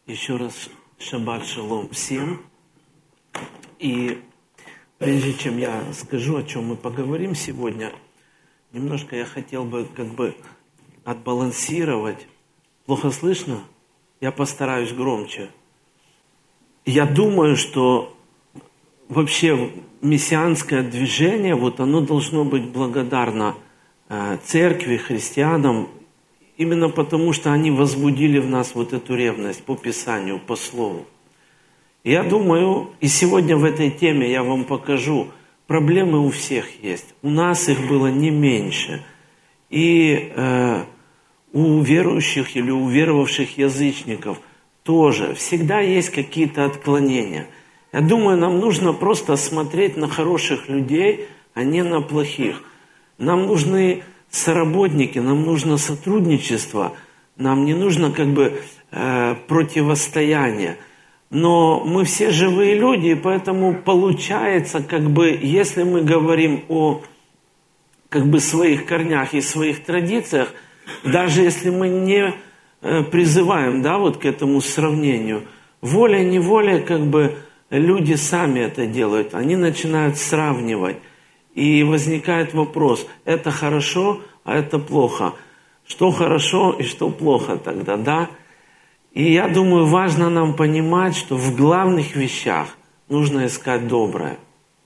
Еще раз шаббат шалом всем. И прежде чем я скажу, о чем мы поговорим сегодня, немножко я хотел бы отбалансировать. Плохо слышно? Я постараюсь громче. Я думаю, что вообще мессианское движение, оно должно быть благодарно церкви, христианам, именно потому, что они возбудили в нас эту ревность по Писанию, по Слову. Я думаю, и сегодня в этой теме я вам покажу, проблемы у всех есть. У нас их было не меньше. И у верующих или у веровавших язычников тоже всегда есть какие-то отклонения. Я думаю, нам нужно просто смотреть на хороших людей, а не на плохих. Нам нужны соработники, нам нужно сотрудничество, нам не нужно противостояние. Но мы все живые люди, и поэтому получается, если мы говорим о своих корнях и своих традициях, даже если мы не призываем, к этому сравнению, волей-неволей люди сами это делают, они начинают сравнивать. И возникает вопрос, это хорошо, а это плохо. Что хорошо и что плохо тогда, да? И я думаю, важно нам понимать, что в главных вещах нужно искать доброе.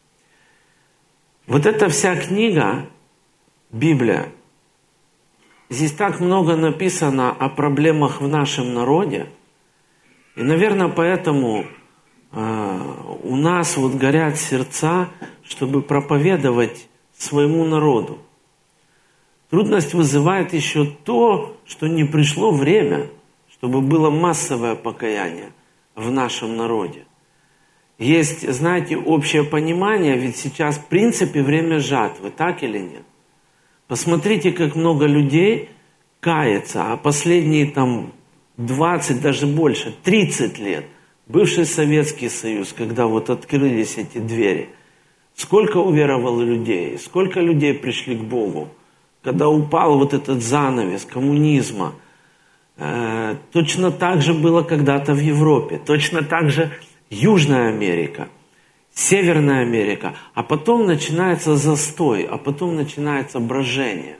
Эта вся книга, Библия, здесь так много написано о проблемах в нашем народе. И, наверное, поэтому у нас горят сердца, чтобы проповедовать своему народу. Трудность вызывает еще то, что не пришло время, чтобы было массовое покаяние в нашем народе. Есть, общее понимание, ведь сейчас в принципе время жатвы, так или нет? Посмотрите, как много людей кается, а последние 20, даже больше, 30 лет, бывший Советский Союз, когда открылись эти двери, сколько уверовало людей, сколько людей пришли к Богу, когда упал этот занавес коммунизма. Точно так же было когда-то в Европе, точно так же Южная Америка, Северная Америка, а потом начинается застой, а потом начинается брожение.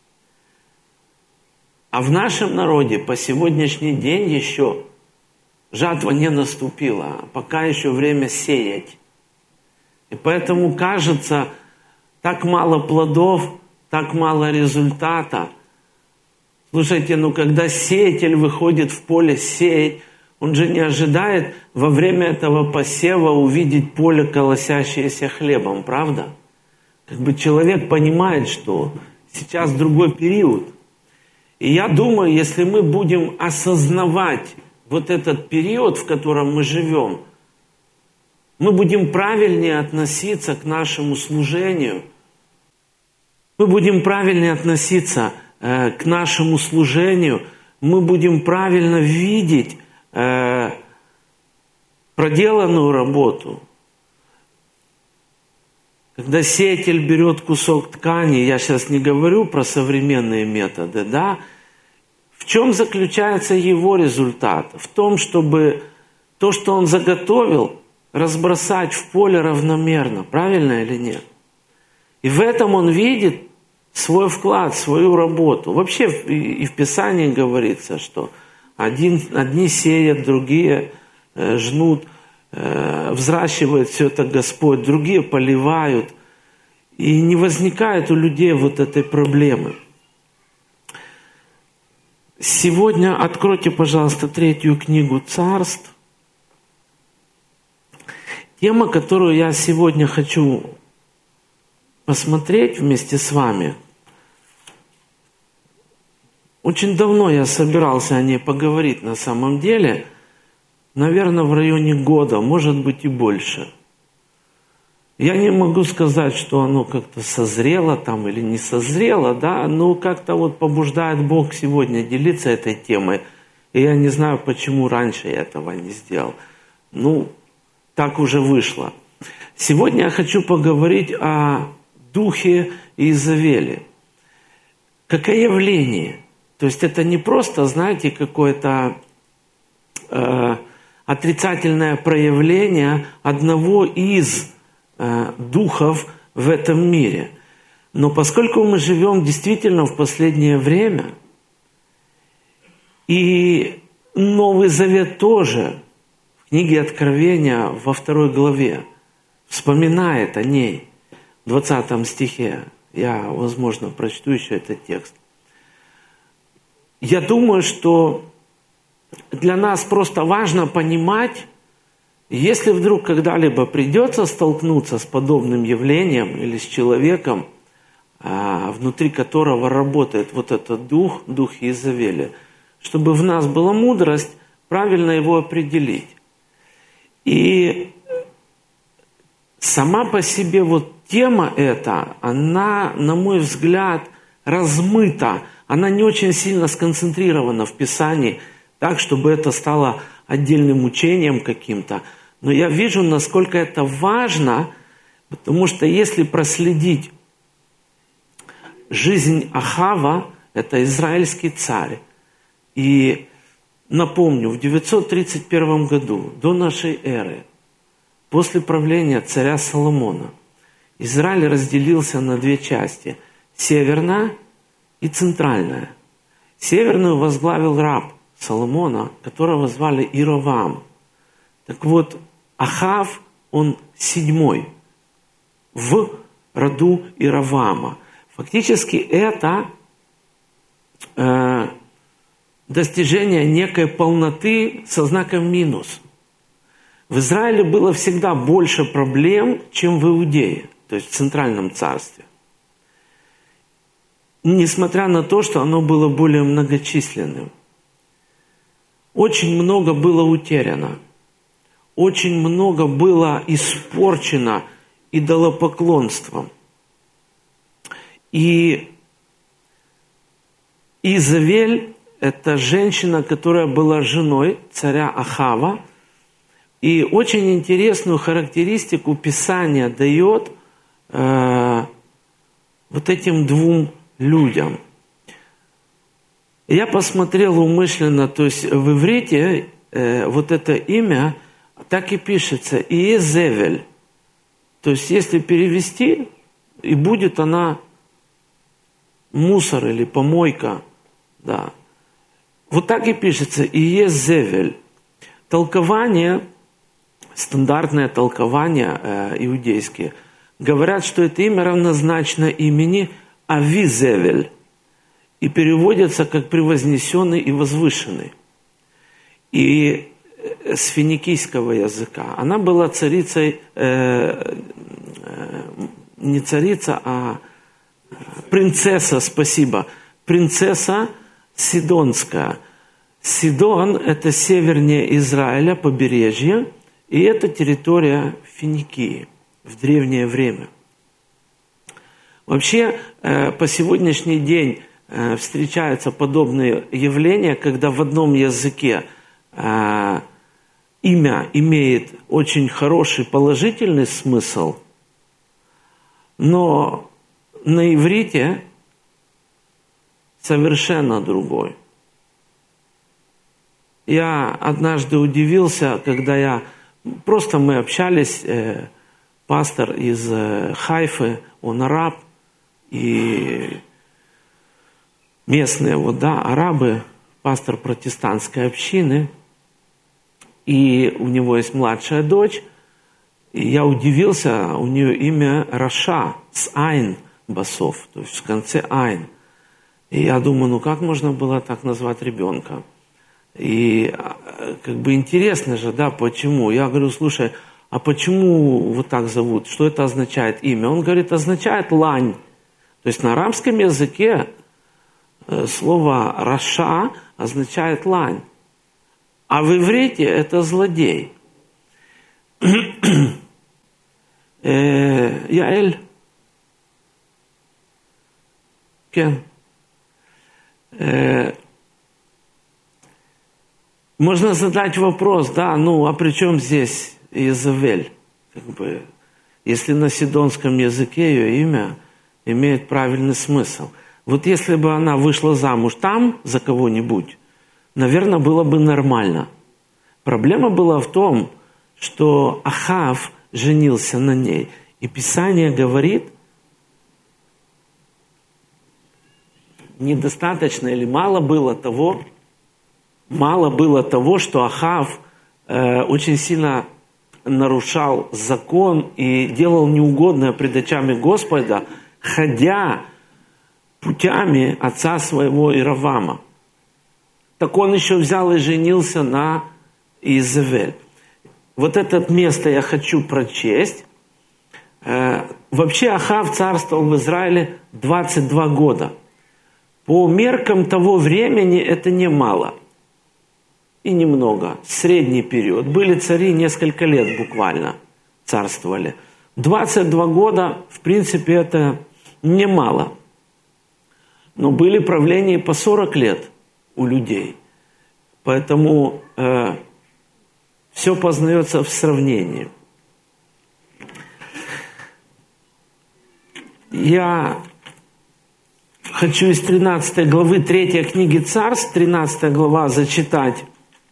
А в нашем народе по сегодняшний день еще жатва не наступила, пока еще время сеять. И поэтому кажется, так мало плодов, так мало результата. Слушайте, когда сеятель выходит в поле сеять, он же не ожидает во время этого посева увидеть поле, колосящееся хлебом, правда? Человек понимает, что сейчас другой период. И я думаю, если мы будем осознавать этот период, в котором мы живем, мы будем правильнее относиться к нашему служению. Мы будем правильнее относиться к нашему служению. Мы будем правильно видеть проделанную работу. Когда сеятель берет кусок ткани, я сейчас не говорю про современные методы, да? В чем заключается его результат? В том, чтобы то, что он заготовил, разбросать в поле равномерно, правильно или нет? И в этом он видит свой вклад, свою работу. Вообще и в Писании говорится, что одни сеят, другие жнут, взращивает все это Господь, другие поливают. И не возникает у людей этой проблемы. Сегодня откройте, пожалуйста, 3 книгу Царств. Тема, которую я сегодня хочу посмотреть вместе с вами. Очень давно я собирался о ней поговорить на самом деле. Наверное, в районе года, может быть и больше. Я не могу сказать, что оно как-то созрело или не созрело, да, но как-то побуждает Бог сегодня делиться этой темой. И я не знаю, почему раньше я этого не сделал. Так уже вышло. Сегодня я хочу поговорить о духе Иезавели. Как о явлении. То есть это не просто, какое-то отрицательное проявление одного из духов в этом мире. Но поскольку мы живем действительно в последнее время, и Новый Завет тоже в книге Откровения во 2 главе вспоминает о ней, в 20 стихе. Я, возможно, прочту еще этот текст. Я думаю, что для нас просто важно понимать, если вдруг когда-либо придется столкнуться с подобным явлением или с человеком, внутри которого работает вот этот дух Иезавели, чтобы в нас была мудрость правильно его определить. И сама по себе вот тема эта, она, на мой взгляд, размыта, она не очень сильно сконцентрирована в Писании, так, чтобы это стало отдельным учением каким-то. Но я вижу, насколько это важно, потому что если проследить жизнь Ахава, это израильский царь, и напомню, в 931 году, до нашей эры, после правления царя Соломона, Израиль разделился на 2 части – северная и центральная. Северную возглавил раб Соломона, которого звали Ировам. Так вот, Ахав, он 7-й в роду Ировама. Фактически это достижение некой полноты со знаком минус. В Израиле было всегда больше проблем, чем в Иудее, то есть в Центральном царстве. Несмотря на то, что оно было более многочисленным. Очень много было утеряно. Очень много было испорчено идолопоклонством. И Иезавель – это женщина, которая была женой царя Ахава. И очень интересную характеристику Писание дает вот этим 2 людям. Я посмотрел умышленно, то есть в иврите вот это имя так и пишется – Иезавель. То есть если перевести, и будет она мусор или помойка, да. Вот так и пишется Иезавель. Толкование, стандартное толкование иудейские, говорят, что это имя равнозначно имени Авизевель и переводится как превознесенный и возвышенный. И с финикийского языка. Она была царицей, не царица, а принцесса, спасибо, принцесса Сидонская. Сидон – это севернее Израиля, побережье, и это территория Финикии в древнее время. Вообще, по сегодняшний день встречаются подобные явления, когда в одном языке имя имеет очень хороший положительный смысл, но на иврите совершенно другой. Я однажды удивился, когда мы общались, пастор из Хайфы, он араб, и местные арабы, пастор протестантской общины, и у него есть младшая дочь, и я удивился, у нее имя Раша, с Айн басов, то есть в конце Айн. И я думаю, как можно было так назвать ребенка? И интересно же, почему? Я говорю, слушай, а почему вот так зовут? Что это означает имя? Он говорит, означает лань. То есть на арабском языке слово Раша означает лань. А в иврите это злодей. Яэль. Кен. Можно задать вопрос, а при чем здесь Иезавель? Если на сидонском языке ее имя имеет правильный смысл. Вот если бы она вышла замуж там за кого-нибудь, наверное, было бы нормально. Проблема была в том, что Ахав женился на ней. И Писание говорит, недостаточно или мало было того, что Ахав очень сильно нарушал закон и делал неугодное пред очами Господа, ходя путями отца своего Ировама. Так он еще взял и женился на Иезавель. Вот это место я хочу прочесть. Вообще Ахав царствовал в Израиле 22 года. По меркам того времени это немало и немного. Средний период. Были цари несколько лет буквально царствовали. 22 года, в принципе, это немало. Но были правления по 40 лет у людей. Поэтому все познается в сравнении. Я хочу из 13 главы 3 книги Царств, 13 глава, зачитать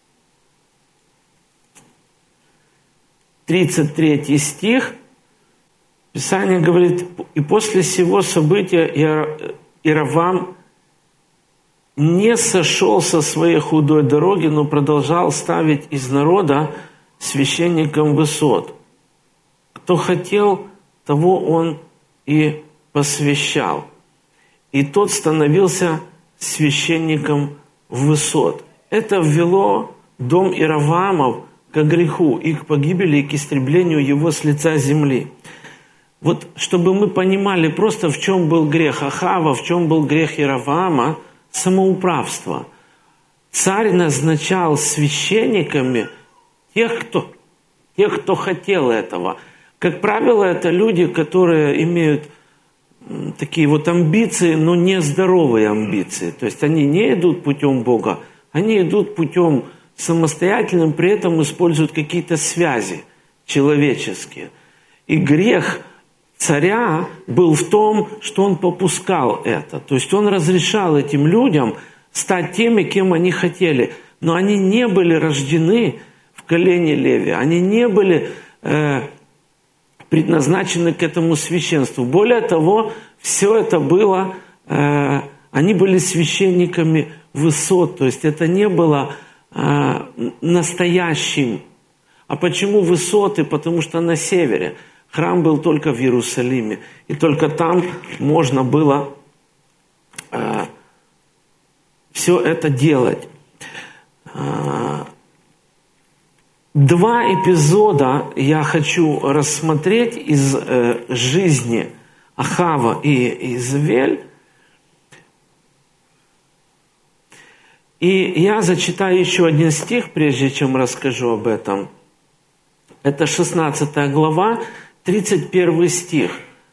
33 стих. Писание говорит: «И после сего события Ировам не сошел со своей худой дороги, но продолжал ставить из народа священникам высот. Кто хотел, того он и посвящал. И тот становился священником высот». Это ввело дом Ировамов к греху и к погибели, и к истреблению его с лица земли. Вот чтобы мы понимали просто, в чем был грех Ахава, в чем был грех Ировама, самоуправство. Царь назначал священниками тех, кто хотел этого. Как правило, это люди, которые имеют такие вот амбиции, но не здоровые амбиции. То есть они не идут путем Бога, они идут путем самостоятельным, при этом используют какие-то связи человеческие. И грех царя был в том, что он попускал это. То есть он разрешал этим людям стать теми, кем они хотели. Но они не были рождены в колене Леви. Они не были предназначены к этому священству. Более того, все это было... они были священниками высот. То есть это не было настоящим. А почему высоты? Потому что на севере. Храм был только в Иерусалиме. И только там можно было все это делать. 2 эпизода я хочу рассмотреть из жизни Ахава и Иезавель. И я зачитаю еще один стих, прежде чем расскажу об этом. Это 16 глава, 31 стих.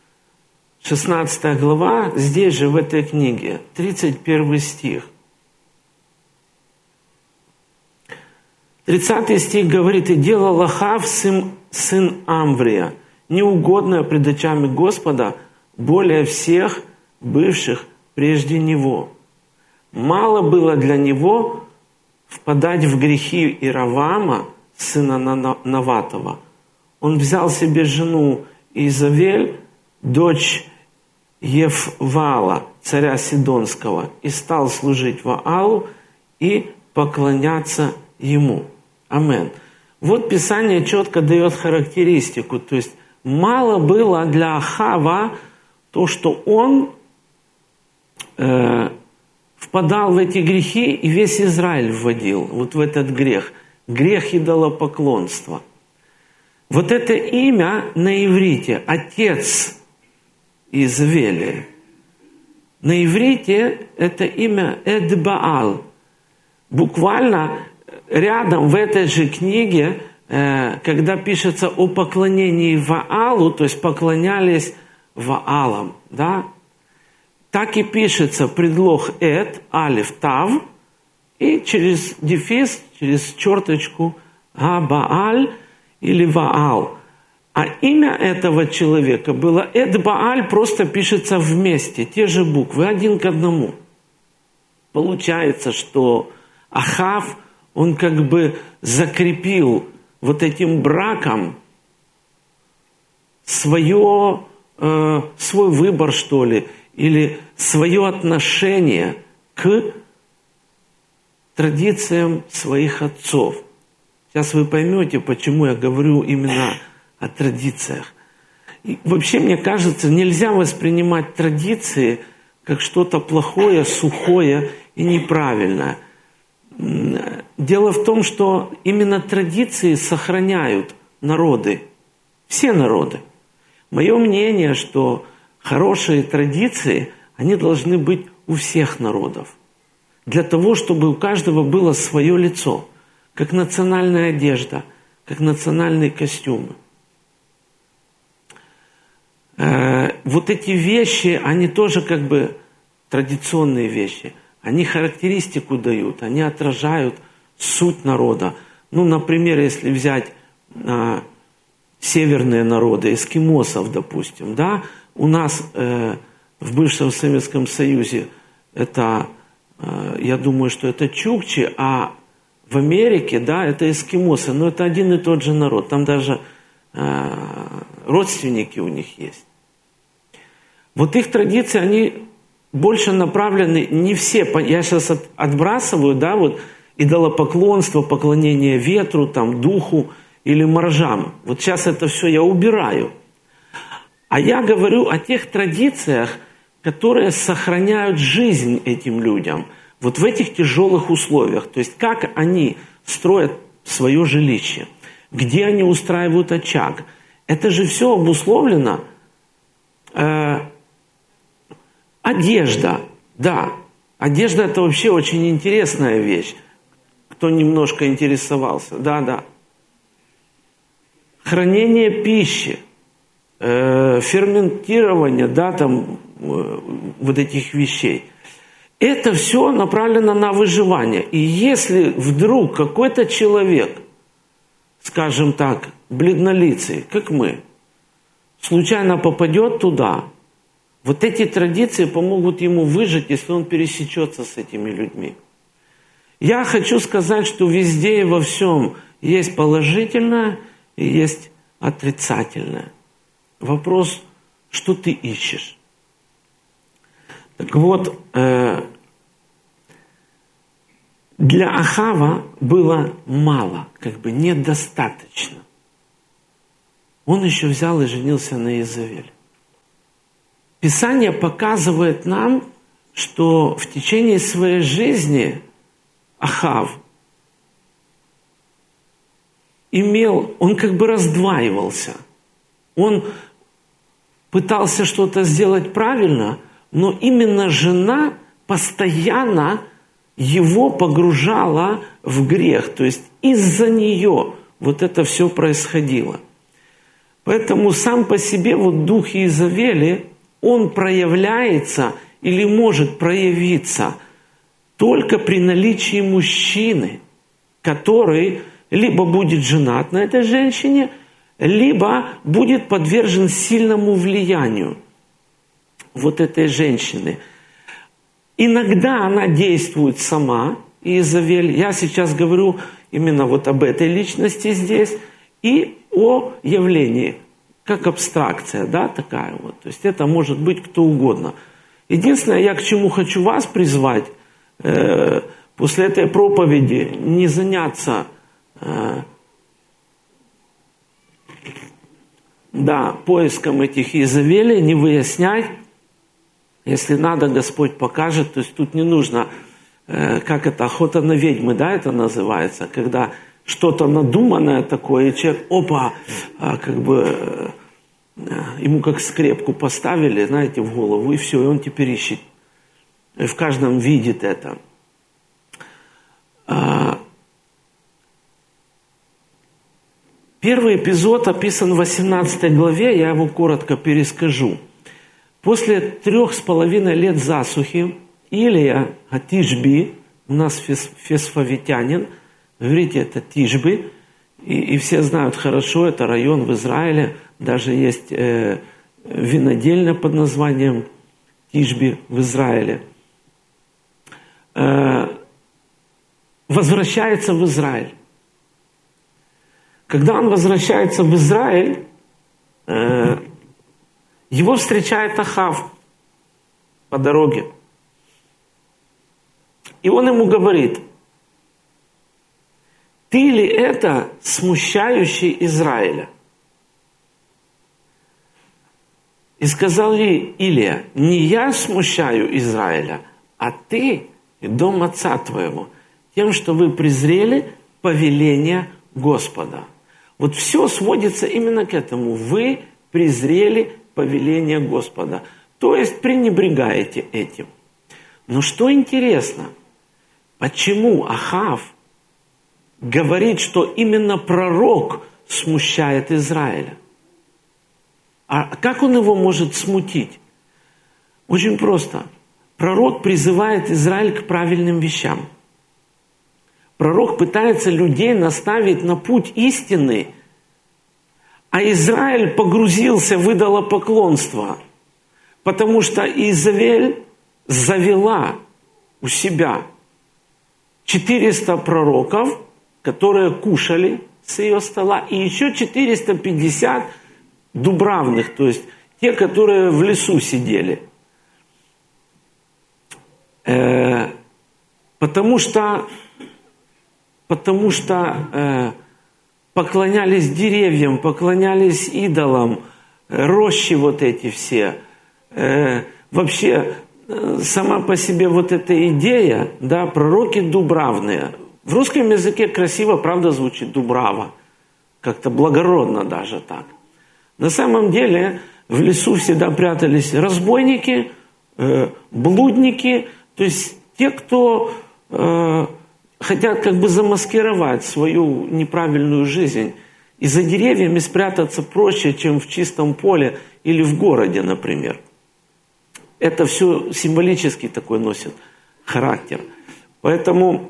16 глава, здесь же, в этой книге, 31 стих. 30 стих говорит: «И делал Ахав, сын Амврия, неугодное пред очами Господа, более всех бывших прежде него. Мало было для него впадать в грехи Ировама, сына Наватова. Он взял себе жену Иезавель, дочь Еввала, царя Сидонского, и стал служить Ваалу и поклоняться ему». Амен. Вот Писание четко дает характеристику. То есть мало было для Ахава то, что он впадал в эти грехи, и весь Израиль вводил вот в этот грех. Грех идолопоклонства. Вот это имя на иврите, отец Иезавели, на иврите это имя Эд-Баал. Буквально рядом в этой же книге, когда пишется о поклонении Ваалу, то есть поклонялись Ваалам, да, так и пишется предлог Эд, Алиф, Тав, и через дефис, через черточку Бааль или Ваал. А имя этого человека было Эд-Бааль, просто пишется вместе, те же буквы, один к одному. Получается, что Ахав, он как бы закрепил вот этим браком свой выбор, что ли, или свое отношение к традициям своих отцов. Сейчас вы поймете, почему я говорю именно о традициях. И вообще, мне кажется, нельзя воспринимать традиции как что-то плохое, сухое и неправильное. Дело в том, что именно традиции сохраняют народы, все народы. Мое мнение, что хорошие традиции, они должны быть у всех народов. Для того, чтобы у каждого было свое лицо, как национальная одежда, как национальные костюмы. Вот эти вещи, они тоже как бы традиционные вещи. Они характеристику дают, они отражают суть народа. Ну, например, если взять северные народы, эскимосов, допустим, да, у нас в бывшем Советском Союзе это, я думаю, что это чукчи, а в Америке, да, это эскимосы, но это один и тот же народ, там даже родственники у них есть. Вот их традиции, они больше направлены, не все, я сейчас отбрасываю, да, вот идолопоклонство, поклонение ветру, там, духу или моржам. Вот сейчас это все я убираю. А я говорю о тех традициях, которые сохраняют жизнь этим людям. Вот в этих тяжелых условиях. То есть как они строят свое жилище, где они устраивают очаг. Это же все обусловлено. Одежда, да. Одежда – это вообще очень интересная вещь. Кто немножко интересовался. Да. Хранение пищи, ферментирование, да, там, вот этих вещей. Это все направлено на выживание. И если вдруг какой-то человек, скажем так, бледнолицый, как мы, случайно попадет туда, вот эти традиции помогут ему выжить, если он пересечется с этими людьми. Я хочу сказать, что везде и во всем есть положительное и есть отрицательное. Вопрос, что ты ищешь. Так вот, для Ахава было мало, как бы недостаточно. Он еще взял и женился на Иезавель. Писание показывает нам, что в течение своей жизни Ахав он как бы раздваивался. Он пытался что-то сделать правильно, но именно жена постоянно его погружала в грех. То есть из-за нее вот это все происходило. Поэтому сам по себе вот дух Иезавели, он проявляется или может проявиться только при наличии мужчины, который либо будет женат на этой женщине, либо будет подвержен сильному влиянию вот этой женщины. Иногда она действует сама, Иезавель. Я сейчас говорю именно вот об этой личности здесь и о явлении, как абстракция, да, такая вот. То есть это может быть кто угодно. Единственное, я к чему хочу вас призвать, после этой проповеди не заняться поиском этих Иезавелей, не выяснять. Если надо, Господь покажет. То есть тут не нужно, как это, охота на ведьмы, да, это называется, когда что-то надуманное такое, и человек, как бы ему как скрепку поставили, знаете, в голову, и все, и он теперь ищет. И в каждом видит это. Первый эпизод описан в 18 главе, я его коротко перескажу. После 3,5 лет засухи Илия Тишби, у нас фесфавитянин, говорите, это Тишби, и все знают хорошо, это район в Израиле, даже есть винодельня под названием Тишби в Израиле. возвращается в Израиль. Когда он возвращается в Израиль, его встречает Ахав по дороге. И он ему говорит: «Ты ли это смущающий Израиля?» И сказал ей Илия: «Не я смущаю Израиля, а ты и дом отца твоего, тем, что вы презрели повеление Господа». Вот все сводится именно к этому. Вы презрели повеление Господа. То есть пренебрегаете этим. Но что интересно, почему Ахав говорит, что именно пророк смущает Израиля? А как он его может смутить? Очень просто. Пророк призывает Израиль к правильным вещам. Пророк пытается людей наставить на путь истины, а Израиль погрузился в идолопоклонство, потому что Иезавель завела у себя 400 пророков, которые кушали с ее стола, и еще 450 дубравных, то есть те, которые в лесу сидели. Потому что поклонялись деревьям, поклонялись идолам, рощи вот эти все. Вообще, сама по себе вот эта идея, да, пророки дубравные. В русском языке красиво, правда, звучит дубрава. Как-то благородно даже так. На самом деле в лесу всегда прятались разбойники, блудники, то есть те, кто хотят как бы замаскировать свою неправильную жизнь. И за деревьями спрятаться проще, чем в чистом поле или в городе, например. Это все символический такой носит характер. Поэтому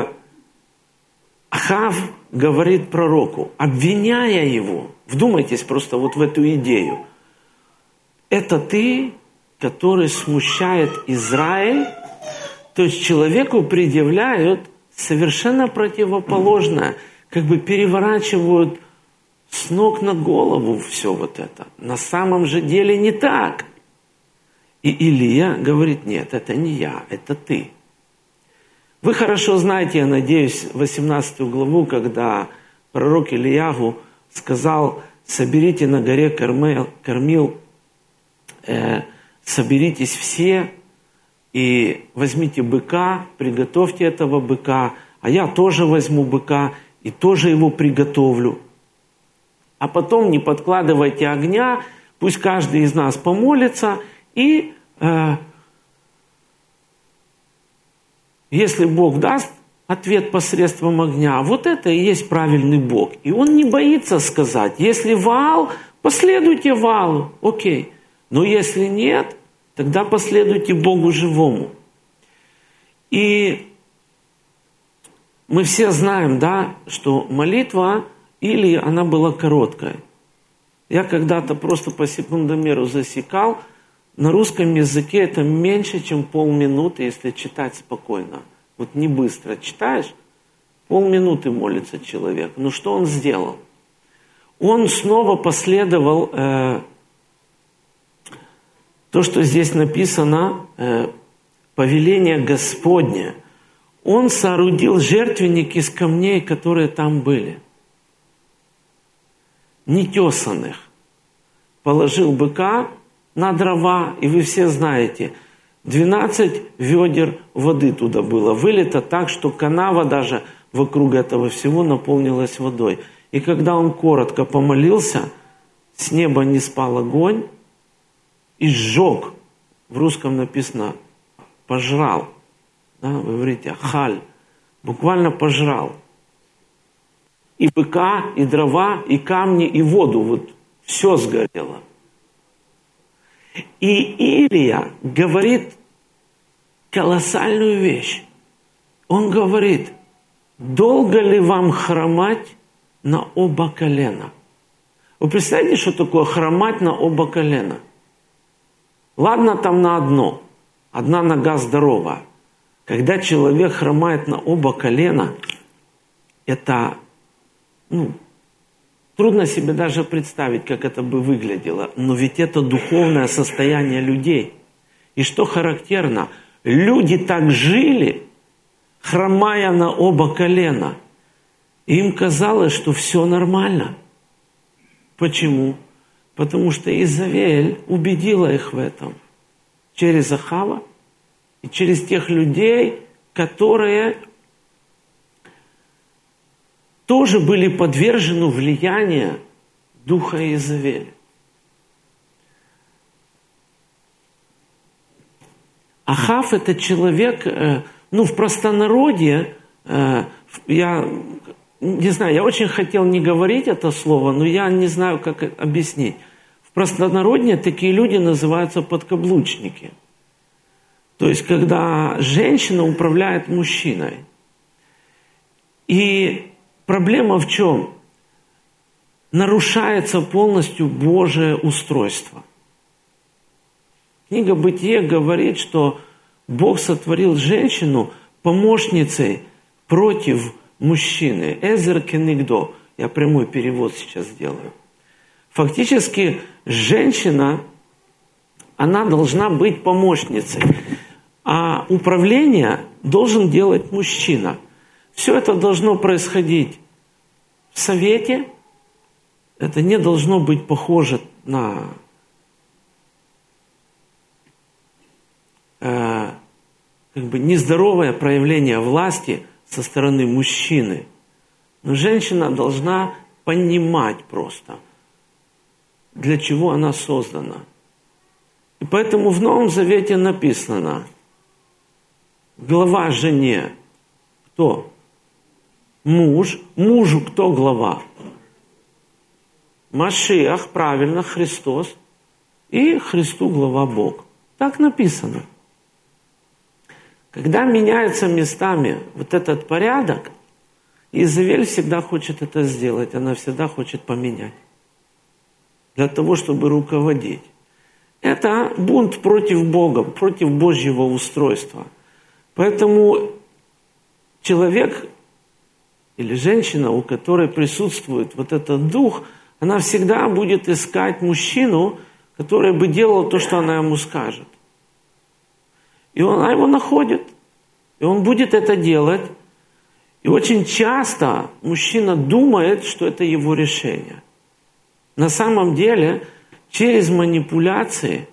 Ахав говорит пророку, обвиняя его, вдумайтесь просто вот в эту идею. Это ты, который смущает Израиль, то есть человеку предъявляют совершенно противоположное, как бы переворачивают с ног на голову все вот это. На самом же деле не так. И Илия говорит: нет, это не я, это ты. Вы хорошо знаете, я надеюсь, 18 главу, когда пророк Илияху сказал: соберите на горе Кармил, соберитесь все и возьмите быка, приготовьте этого быка, а я тоже возьму быка и тоже его приготовлю. А потом не подкладывайте огня, пусть каждый из нас помолится, и если Бог даст ответ посредством огня, вот это и есть правильный Бог. И он не боится сказать: если Ваал, последуйте Ваалу, окей. Но если нет, тогда последуйте Богу живому. И мы все знаем, да, что молитва Илии, она была короткой. Я когда-то просто по секундомеру засекал, на русском языке это меньше, чем полминуты, если читать спокойно. Вот не быстро читаешь, полминуты молится человек. Но что он сделал? Он снова последовал то, что здесь написано, повеление Господне. Он соорудил жертвенник из камней, которые там были, нетесанных. Положил быка на дрова, и вы все знаете, 12 ведер воды туда было вылито так, что канава даже вокруг этого всего наполнилась водой. И когда он коротко помолился, с неба не спал огонь и сжег. В русском написано «пожрал». Да, вы говорите «халь». Буквально пожрал. И быка, и дрова, и камни, и воду. Вот все сгорело. И Илия говорит колоссальную вещь. Он говорит: долго ли вам хромать на оба колена? Вы представляете, что такое хромать на оба колена? Ладно, там на одно. Одна нога здорова. Когда человек хромает на оба колена, это, трудно себе даже представить, как это бы выглядело. Но ведь это духовное состояние людей. И что характерно, люди так жили, хромая на оба колена. И им казалось, что все нормально. Почему? Потому что Изавель убедила их в этом. Через Ахава и через тех людей, которые тоже были подвержены влиянию духа Изавели. Ахав – это человек, в простонародье, я не знаю, я очень хотел не говорить это слово, но я не знаю, как объяснить. В простонародье такие люди называются подкаблучники. То есть, когда женщина управляет мужчиной. И проблема в чем? Нарушается полностью Божие устройство. Книга Бытие говорит, что Бог сотворил женщину помощницей против мужчины. Эзер кенигдо. Я прямой перевод сейчас сделаю. Фактически женщина, она должна быть помощницей. А управление должен делать мужчина. Все это должно происходить в совете. Это не должно быть похоже на нездоровое проявление власти со стороны мужчины. Но женщина должна понимать просто, для чего она создана. И поэтому в Новом Завете написано: глава жене кто? Муж. Мужу кто глава? Машиах, правильно, Христос. И Христу глава Бог. Так написано. Когда меняется местами вот этот порядок, Изавель всегда хочет это сделать, она всегда хочет поменять. Для того, чтобы руководить. Это бунт против Бога, против Божьего устройства. Поэтому человек или женщина, у которой присутствует вот этот дух, она всегда будет искать мужчину, который бы делал то, что она ему скажет. И она его находит. И он будет это делать. И очень часто мужчина думает, что это его решение. На самом деле, через манипуляции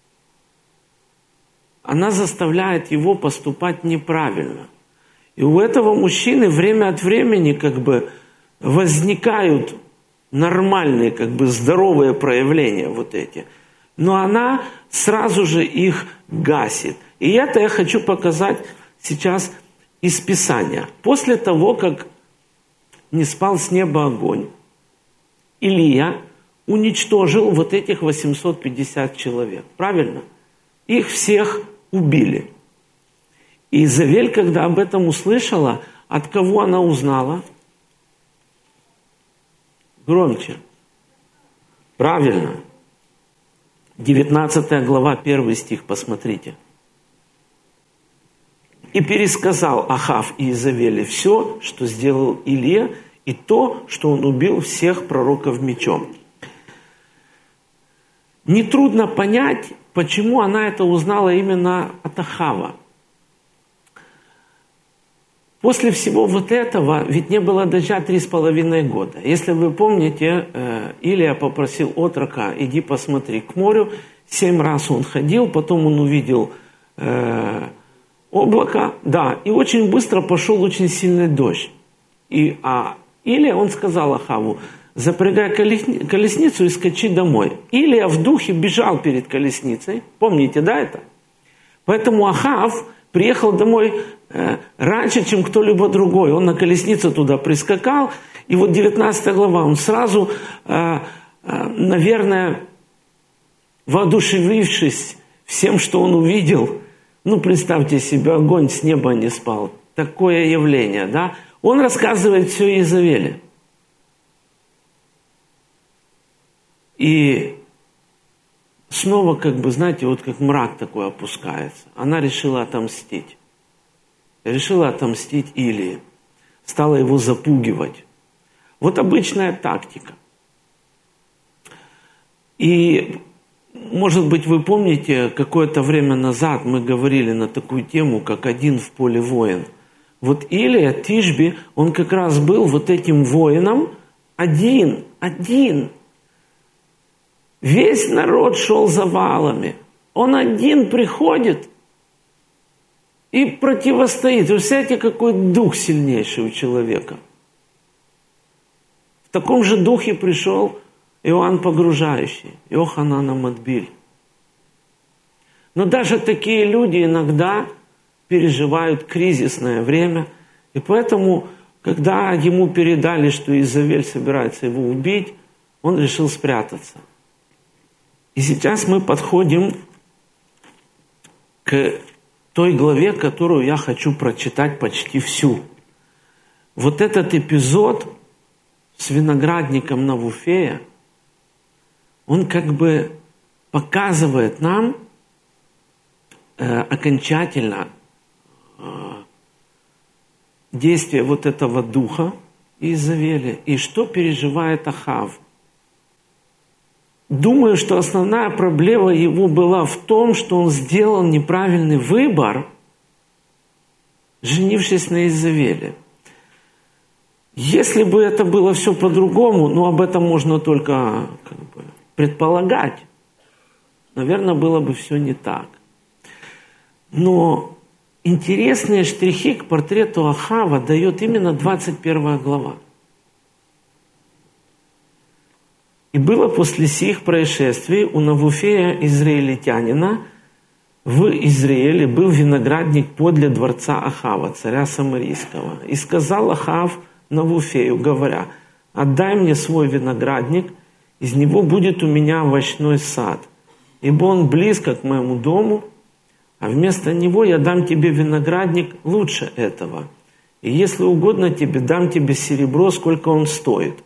она заставляет его поступать неправильно. И у этого мужчины время от времени возникают нормальные, здоровые проявления вот эти. Но она сразу же их гасит. И это я хочу показать сейчас из Писания. После того, как не спал с неба огонь, Илия уничтожил вот этих 850 человек. Правильно? Их всех убили. И Изавель, когда об этом услышала, от кого она узнала? Громче. Правильно. 19 глава, 1 стих, посмотрите. «И пересказал Ахав и Изавеле все, что сделал Илия, и то, что он убил всех пророков мечом». Нетрудно понять, почему она это узнала именно от Ахава. После всего вот этого, ведь не было дождя 3,5 года. Если вы помните, Илия попросил отрока: иди посмотри к морю. 7 раз он ходил, потом он увидел облако, и очень быстро пошел очень сильный дождь. Илия, он сказал Ахаву: запрягай колесницу и скачи домой. Илия в духе бежал перед колесницей. Помните, это? Поэтому Ахав приехал домой раньше, чем кто-либо другой. Он на колеснице туда прискакал. И вот 19 глава, он сразу, наверное, воодушевившись всем, что он увидел, представьте себе, огонь с неба не спал. Такое явление, да? Он рассказывает все Изавеле. И снова, знаете, как мрак такой опускается. Она решила отомстить. решила отомстить Илии. Стала его запугивать. Вот обычная тактика. И, может быть, вы помните, какое-то время назад мы говорили на такую тему, как «один в поле воин». Вот Илия, Тишби, он как раз был вот этим воином один. Весь народ шел за Ваалами. Он один приходит и противостоит. Вы представляете, какой дух сильнейший у человека. В таком же духе пришел Иоанн Погружающий, Йоханан ха-Матбиль. Но даже такие люди иногда переживают кризисное время. И поэтому, когда ему передали, что Изавель собирается его убить, он решил спрятаться. И сейчас мы подходим к той главе, которую я хочу прочитать почти всю. Вот этот эпизод с виноградником Навуфея, он как бы показывает нам окончательно действие вот этого духа Изавеля и что переживает Ахав. Думаю, что основная проблема его была в том, что он сделал неправильный выбор, женившись на Изавеле. Если бы это было все по-другому, но об этом можно только предполагать, наверное, было бы все не так. Но интересные штрихи к портрету Ахава дает именно 21 глава. «И было после сих происшествий у Навуфея израильтянина в Израиле был виноградник подле дворца Ахава, царя Самарийского. И сказал Ахав Навуфею, говоря: отдай мне свой виноградник, из него будет у меня овощной сад, ибо он близко к моему дому, а вместо него я дам тебе виноградник лучше этого. И если угодно тебе, дам тебе серебро, сколько он стоит».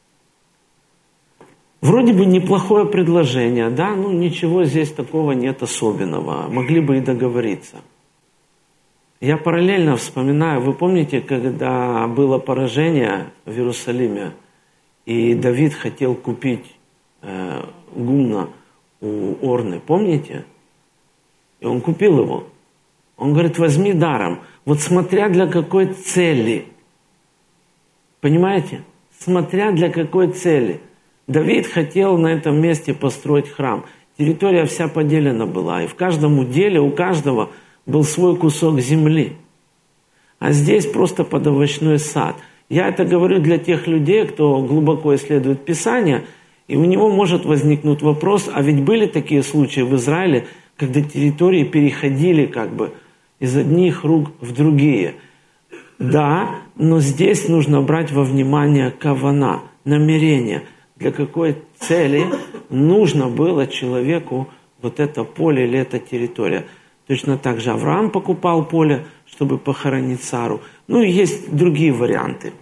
Вроде бы неплохое предложение, да? Ну, ничего здесь такого нет особенного. Могли бы и договориться. Я параллельно вспоминаю, вы помните, когда было поражение в Иерусалиме, и Давид хотел купить гумна у Орны, помните? И он купил его. Он говорит: возьми даром. Вот смотря для какой цели. Понимаете? Смотря для какой цели. Давид хотел на этом месте построить храм. Территория вся поделена была. И в каждом уделе у каждого был свой кусок земли. А здесь просто под овощной сад. Я это говорю для тех людей, кто глубоко исследует Писание, и у него может возникнуть вопрос, а ведь были такие случаи в Израиле, когда территории переходили как бы из одних рук в другие. Да, но здесь нужно брать во внимание кавана, намерение. Для какой цели нужно было человеку вот это поле или эта территория. Точно так же Авраам покупал поле, чтобы похоронить Сару. Ну и есть другие варианты.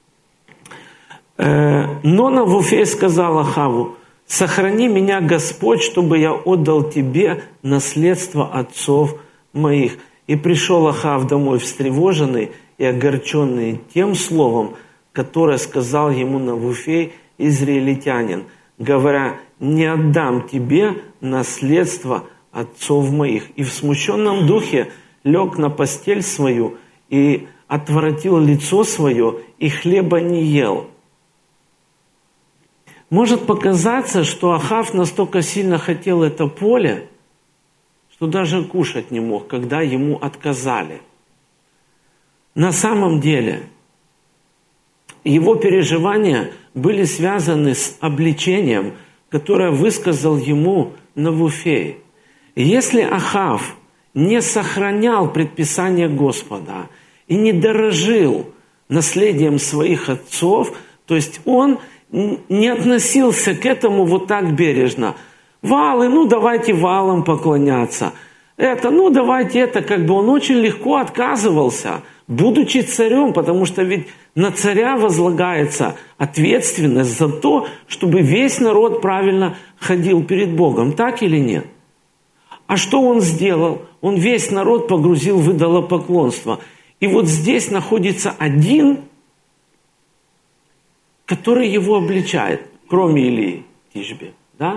Но Навуфей сказал Ахаву: сохрани меня, Господь, чтобы я отдал тебе наследство отцов моих. И пришел Ахав домой встревоженный и огорченный тем словом, которое сказал ему Навуфей, израильтянин, говоря: не отдам тебе наследство отцов моих. И в смущенном духе лег на постель свою и отворотил лицо свое, и хлеба не ел. Может показаться, что Ахав настолько сильно хотел это поле, что даже кушать не мог, когда ему отказали. На самом деле, его переживания были связаны с обличением, которое высказал ему Навуфей. Если Ахав не сохранял предписания Господа и не дорожил наследием своих отцов, то есть он не относился к этому вот так бережно. Ваалы, ну давайте Ваалам поклоняться. Давайте это, как бы он очень легко отказывался, будучи царем, потому что ведь на царя возлагается ответственность за то, чтобы весь народ правильно ходил перед Богом. Так или нет? А что он сделал? Он весь народ погрузил в идолопоклонство. И вот здесь находится один, который его обличает, кроме Илии Тишби. Да?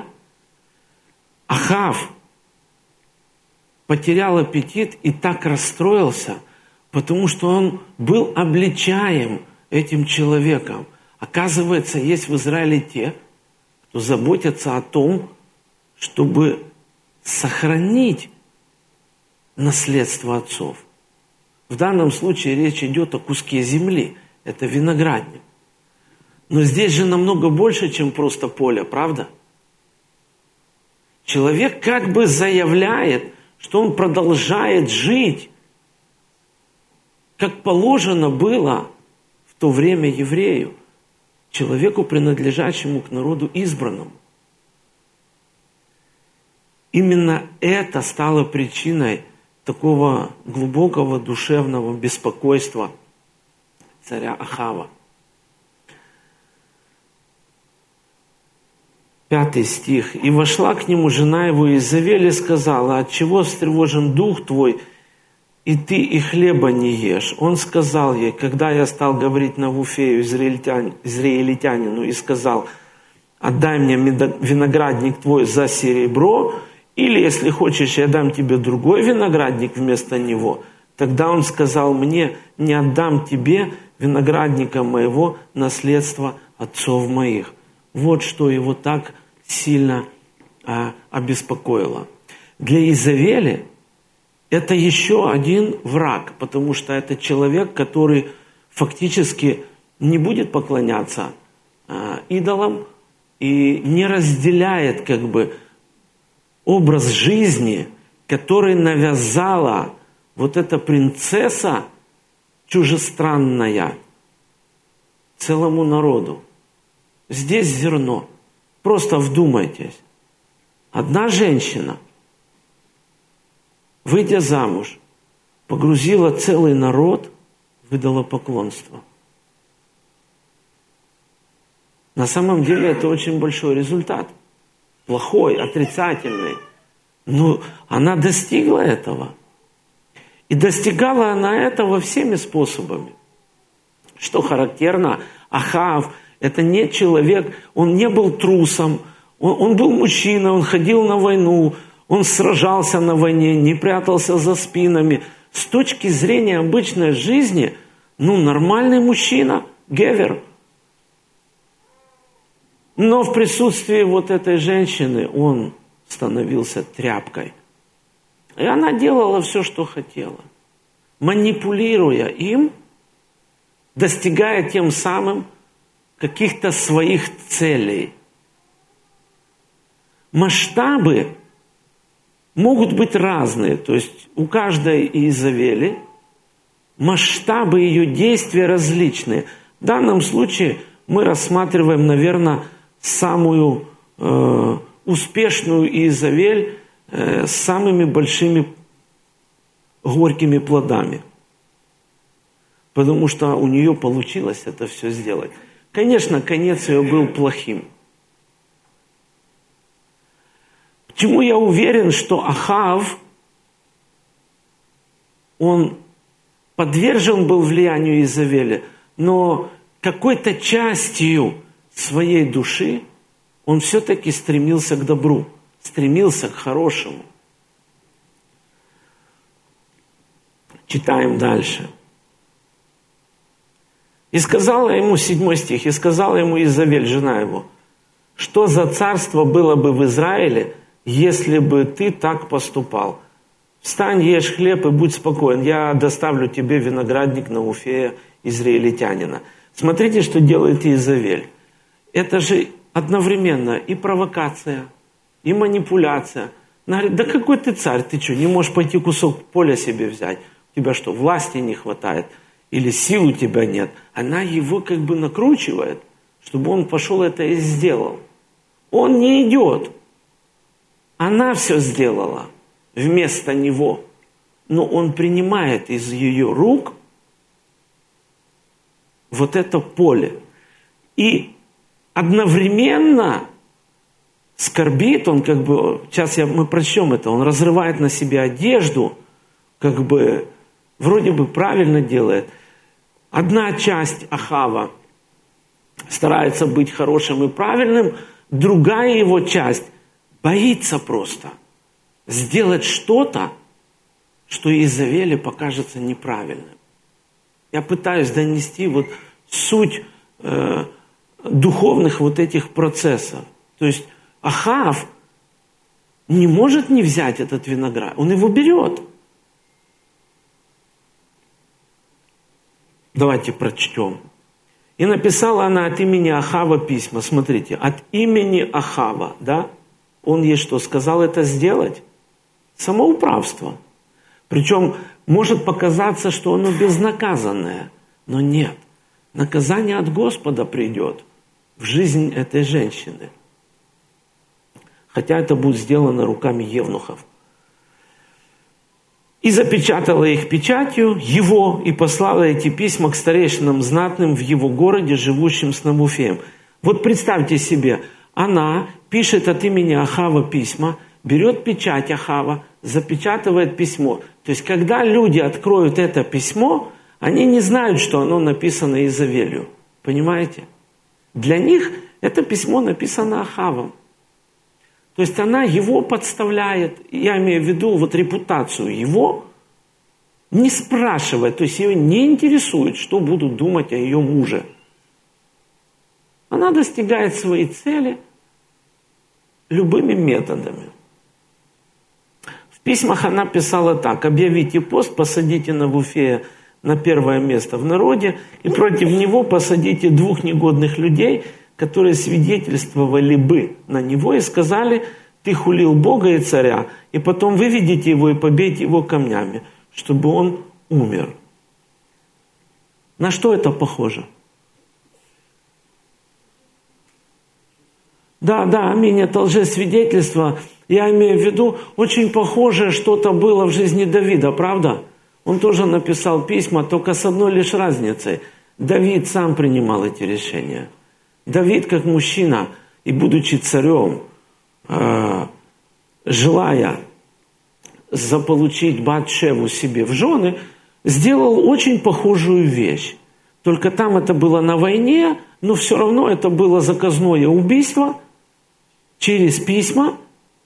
Ахав потерял аппетит и так расстроился, потому что он был обличаем этим человеком. Оказывается, есть в Израиле те, кто заботятся о том, чтобы сохранить наследство отцов. В данном случае речь идет о куске земли. Это виноградник. Но здесь же намного больше, чем просто поле, правда? Человек как бы заявляет, что он продолжает жить, как положено было в то время еврею, человеку, принадлежащему к народу избранному. Именно это стало причиной такого глубокого душевного беспокойства царя Ахава. 5 стих. «И вошла к нему жена его Изавель и сказала: отчего встревожен дух твой, и ты и хлеба не ешь? Он сказал ей: когда я стал говорить Навуфею, израильтянину, и сказал: отдай мне виноградник твой за серебро, или, если хочешь, я дам тебе другой виноградник вместо него, тогда он сказал мне: не отдам тебе виноградника моего, наследства отцов моих». Вот что его так сильно обеспокоило. Для Изавели это еще один враг, потому что это человек, который фактически не будет поклоняться идолам и не разделяет как бы образ жизни, который навязала вот эта принцесса чужестранная целому народу. Здесь зерно. Просто вдумайтесь. Одна женщина, выйдя замуж, погрузила целый народ в идолопоклонство. На самом деле это очень большой результат. Плохой, отрицательный. Но она достигла этого. И достигала она этого всеми способами. Что характерно, Ахав – это не человек, он не был трусом, он был мужчина, он ходил на войну, он сражался на войне, не прятался за спинами. С точки зрения обычной жизни, нормальный мужчина, гевер. Но в присутствии вот этой женщины он становился тряпкой. И она делала все, что хотела, манипулируя им, достигая тем самым каких-то своих целей. Масштабы могут быть разные. То есть у каждой Изавели масштабы ее действия различные. В данном случае мы рассматриваем, наверное, самую успешную Изавель с самыми большими горькими плодами. Потому что у нее получилось это все сделать. Конечно, конец ее был плохим. Почему я уверен, что Ахав, он подвержен был влиянию Изавели, но какой-то частью своей души он все-таки стремился к добру, стремился к хорошему. Читаем дальше. «И сказала ему», 7 стих, «и сказала ему Изавель, жена его: что за царство было бы в Израиле, если бы ты так поступал? Встань, ешь хлеб и будь спокоен, я доставлю тебе виноградник Навуфея, израильтянина». Смотрите, что делает Изавель. Это же одновременно и провокация, и манипуляция. Она говорит: да какой ты царь, ты что, не можешь пойти кусок поля себе взять? У тебя что, власти не хватает? Или сил у тебя нет? Она его как бы накручивает, чтобы он пошел это и сделал. Он не идет. Она все сделала вместо него. Но он принимает из ее рук вот это поле. И одновременно скорбит, он как бы, сейчас мы прочтем это, он разрывает на себе одежду, как бы вроде бы правильно делает. Одна часть Ахава старается быть хорошим и правильным, другая его часть боится просто сделать что-то, что Иезавели покажется неправильным. Я пытаюсь донести вот суть духовных вот этих процессов. То есть Ахав не может не взять этот виноград, он его берет. Давайте прочтем. И написала она от имени Ахава письма. Смотрите, от имени Ахава, да? Он ей что, сказал это сделать? Самоуправство. Причем может показаться, что оно безнаказанное, но нет. Наказание от Господа придет в жизнь этой женщины. Хотя это будет сделано руками евнухов. И запечатала их печатью его, и послала эти письма к старейшинам знатным в его городе, живущим с Навуфеем. Вот представьте себе, она пишет от имени Ахава письма, берет печать Ахава, запечатывает письмо. То есть, когда люди откроют это письмо, они не знают, что оно написано Иезавелью. Понимаете? Для них это письмо написано Ахавом. То есть она его подставляет, я имею в виду вот репутацию его, не спрашивая, то есть ее не интересует, что будут думать о ее муже. Она достигает своей цели любыми методами. В письмах она писала так: объявите пост, посадите Навуфея на первое место в народе, и против него посадите 2 негодных людей, которые свидетельствовали бы на него и сказали: ты хулил Бога и царя, и потом выведите его и побейте его камнями, чтобы он умер. На что это похоже? Да, аминь, это лжесвидетельство. Я имею в виду, очень похожее что-то было в жизни Давида, правда? Он тоже написал письма, только с одной лишь разницей. Давид сам принимал эти решения. Давид, как мужчина, и будучи царем, желая заполучить Бат-шеву себе в жены, сделал очень похожую вещь. Только там это было на войне, но все равно это было заказное убийство через письма.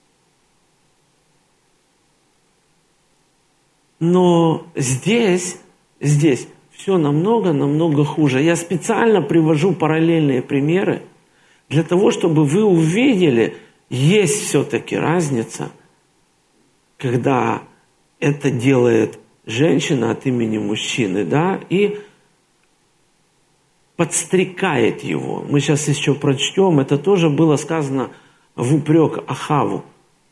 Но здесь все намного хуже. Я специально привожу параллельные примеры для того, чтобы вы увидели, есть все-таки разница, когда это делает женщина от имени мужчины, да, и подстрекает его. Мы сейчас еще прочтем, это тоже было сказано в упрек Ахаву.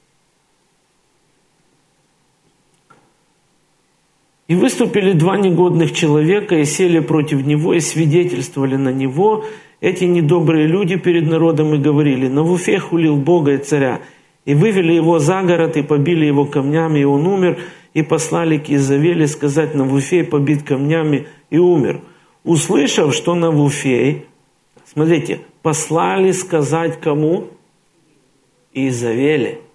И выступили 2 негодных человека, и сели против него, и свидетельствовали на него эти недобрые люди перед народом, и говорили: Навуфей хулил Бога и царя. И вывели его за город, и побили его камнями, и он умер, и послали к Иезавели сказать: Навуфей побит камнями и умер. Услышав, что Навуфей, смотрите, послали сказать кому? Иезавели.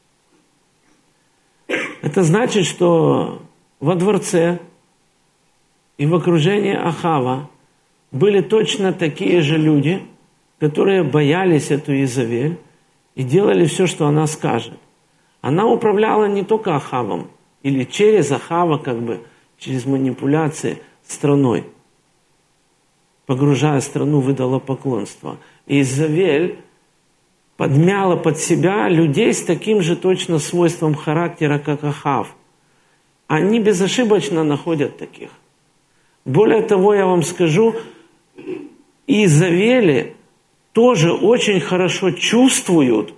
Это значит, что во дворце и в окружении Ахава были точно такие же люди, которые боялись эту Иезавель и делали все, что она скажет. Она управляла не только Ахавом, или через Ахава, как бы, через манипуляции страной, погружая страну в идолопоклонство. Иезавель подмяла под себя людей с таким же точно свойством характера, как Ахав. Они безошибочно находят таких. Более того, я вам скажу, Иезавели тоже очень хорошо чувствуют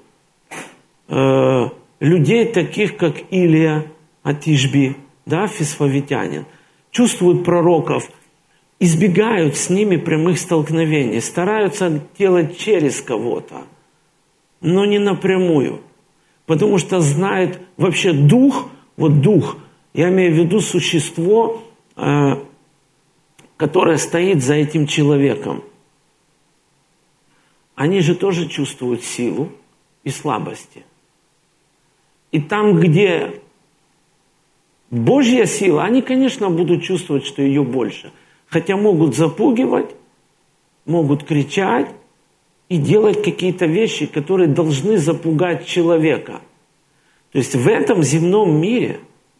людей таких, как Илия от Ишби, да, фисфавитянин. Чувствуют пророков, избегают с ними прямых столкновений, стараются делать через кого-то, но не напрямую. Потому что знают вообще дух, я имею в виду существо, которое стоит за этим человеком. Они же тоже чувствуют силу и слабости. И там, где Божья сила, они, конечно, будут чувствовать, что ее больше. Хотя могут запугивать, могут кричать и делать какие-то вещи, которые должны запугать человека. То есть в этом земном мире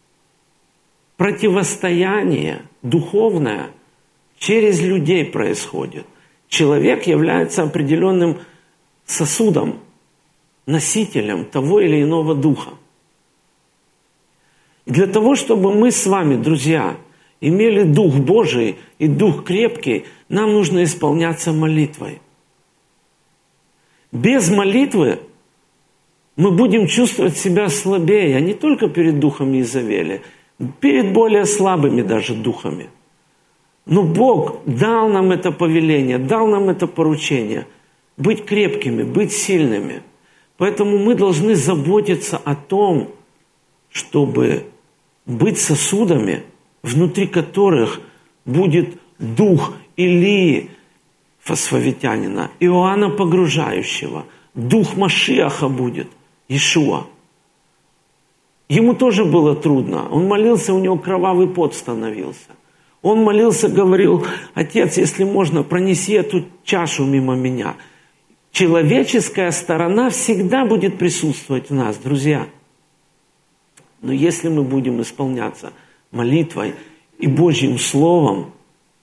противостояние духовное через людей происходит. Человек является определенным сосудом, носителем того или иного духа. И для того, чтобы мы с вами, друзья, имели Дух Божий и Дух крепкий, нам нужно исполняться молитвой. Без молитвы мы будем чувствовать себя слабее, не только перед духом Иезавели, перед более слабыми даже духами. Но Бог дал нам это повеление, дал нам это поручение быть крепкими, быть сильными. Поэтому мы должны заботиться о том, чтобы быть сосудами, внутри которых будет дух Илии Фосфовитянина, Иоанна Погружающего, дух Машиаха будет, Иешуа. Ему тоже было трудно. Он молился, у него кровавый пот становился. Он молился, говорил: Отец, если можно, пронеси эту чашу мимо меня. Человеческая сторона всегда будет присутствовать в нас, друзья. Но если мы будем исполняться молитвой и Божьим Словом,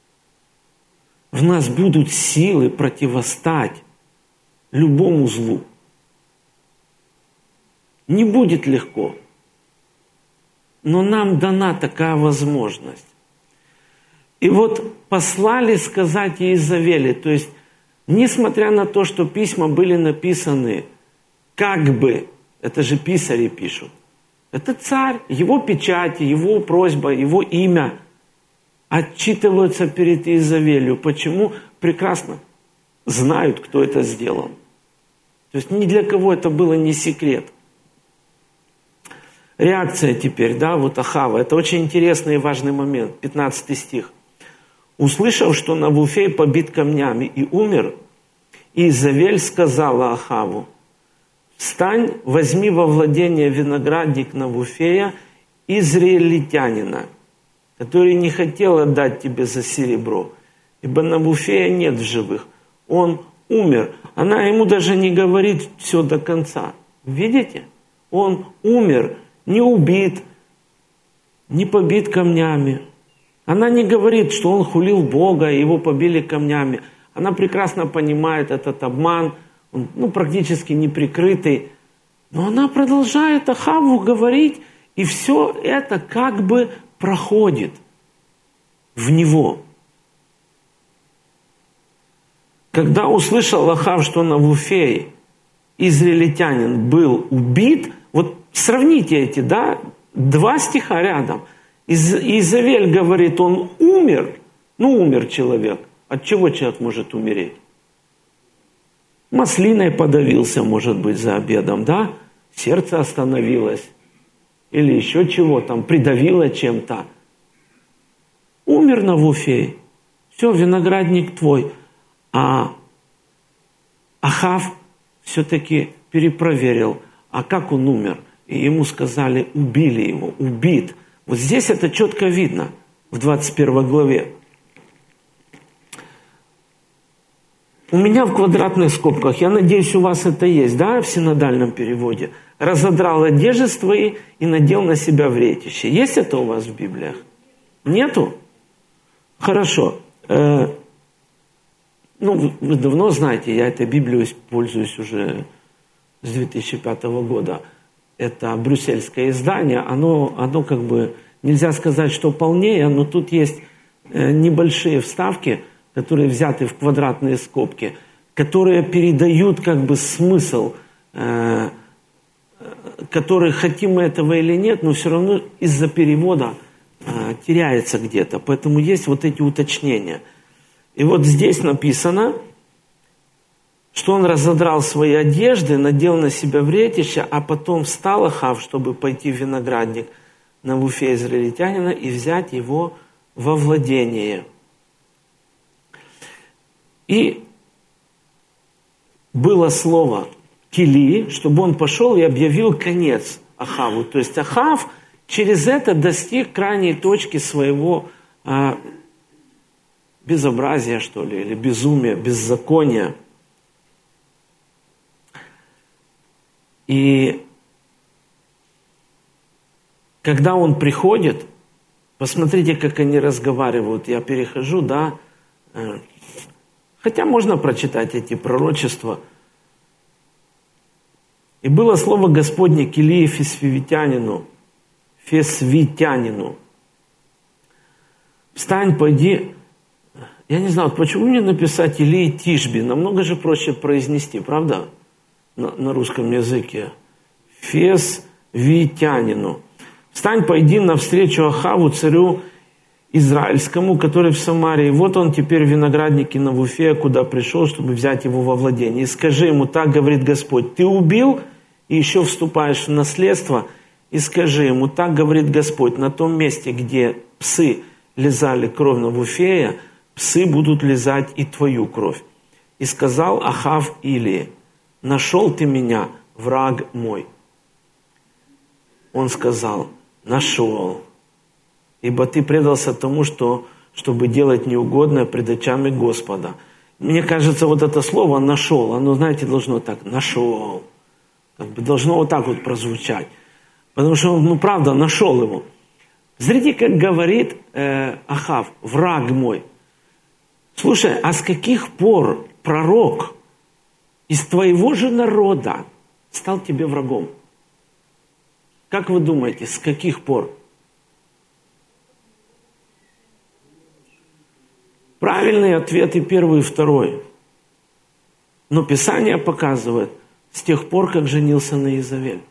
в нас будут силы противостать любому злу. Не будет легко, но нам дана такая возможность. И вот послали сказать Иезавели, то есть, несмотря на то, что письма были написаны как бы, это же писари пишут, это царь, его печати, его просьба, его имя отчитываются перед Иезавелью. Почему? Прекрасно знают, кто это сделал. То есть ни для кого это было не секрет. Реакция теперь, да, вот Ахава. Это очень интересный и важный момент. 15 стих. «Услышав, что Навуфей побит камнями и умер, Иезавель сказала Ахаву: встань, возьми во владение виноградник Навуфея, израильтянина, который не хотел отдать тебе за серебро, ибо Навуфея нет в живых, он умер». Она ему даже не говорит все до конца. Видите? Он умер, не убит, не побит камнями. Она не говорит, что он хулил Бога, и его побили камнями. Она прекрасно понимает этот обман, он, практически неприкрытый. Но она продолжает Ахаву говорить, и все это как бы проходит в него. Когда услышал Ахав, что Навуфей, израильтянин, был убит, вот сравните эти, да, 2 стиха рядом. Иезавель говорит, он умер. Умер человек. От чего человек может умереть? Маслиной подавился, может быть, за обедом, да? Сердце остановилось. Или еще чего там, придавило чем-то. Умер Навуфей. Все, виноградник твой. А Ахав все-таки перепроверил, а как он умер? И ему сказали, убили его, убит. Вот здесь это четко видно, в 21 главе. У меня в квадратных скобках, я надеюсь, у вас это есть, да, в синодальном переводе. «Разодрал одежды свои и надел на себя вретище». Есть это у вас в Библиях? Нету? Хорошо. Вы давно знаете, я этой Библией пользуюсь уже с 2005 года. Это брюссельское издание, оно как бы, нельзя сказать, что полнее, но тут есть небольшие вставки, которые взяты в квадратные скобки, которые передают как бы смысл, который, хотим мы этого или нет, но все равно из-за перевода теряется где-то. Поэтому есть вот эти уточнения. И вот здесь написано, что он разодрал свои одежды, надел на себя вретище, а потом встал Ахав, чтобы пойти в виноградник Навуфея израильтянина и взять его во владение. И было слово Килии, чтобы он пошел и объявил конец Ахаву. То есть Ахав через это достиг крайней точки своего безобразия, что ли, или безумия, беззакония. И когда он приходит, посмотрите, как они разговаривают. Я перехожу, да. Хотя можно прочитать эти пророчества. «И было слово Господне к Илии Фесвитянину, встань, пойди». Я не знаю, почему мне написать Илии Тишби? Намного же проще произнести, правда? На русском языке. Фесвитянину. «Встань, пойди навстречу Ахаву, царю израильскому, который в Самарии. Вот он теперь в винограднике Навуфея, куда пришел, чтобы взять его во владение. И скажи ему, так говорит Господь, ты убил и еще вступаешь в наследство. И скажи ему, так говорит Господь, на том месте, где псы лизали кровь Навуфея, псы будут лизать и твою кровь. И сказал Ахав Илии, нашел ты меня, враг мой. Он сказал, нашел, ибо ты предался тому, чтобы делать неугодное пред очами Господа. Мне кажется, вот это слово «нашел», оно, знаете, должно так «нашел». Должно вот так вот прозвучать. Потому что он, правда, нашел его. Смотрите, как говорит Ахав, враг мой. Слушай, а с каких пор пророк из твоего же народа стал тебе врагом? Как вы думаете, с каких пор? Правильные ответы первый и второй. Но Писание показывает, с тех пор, как женился на Иезавель.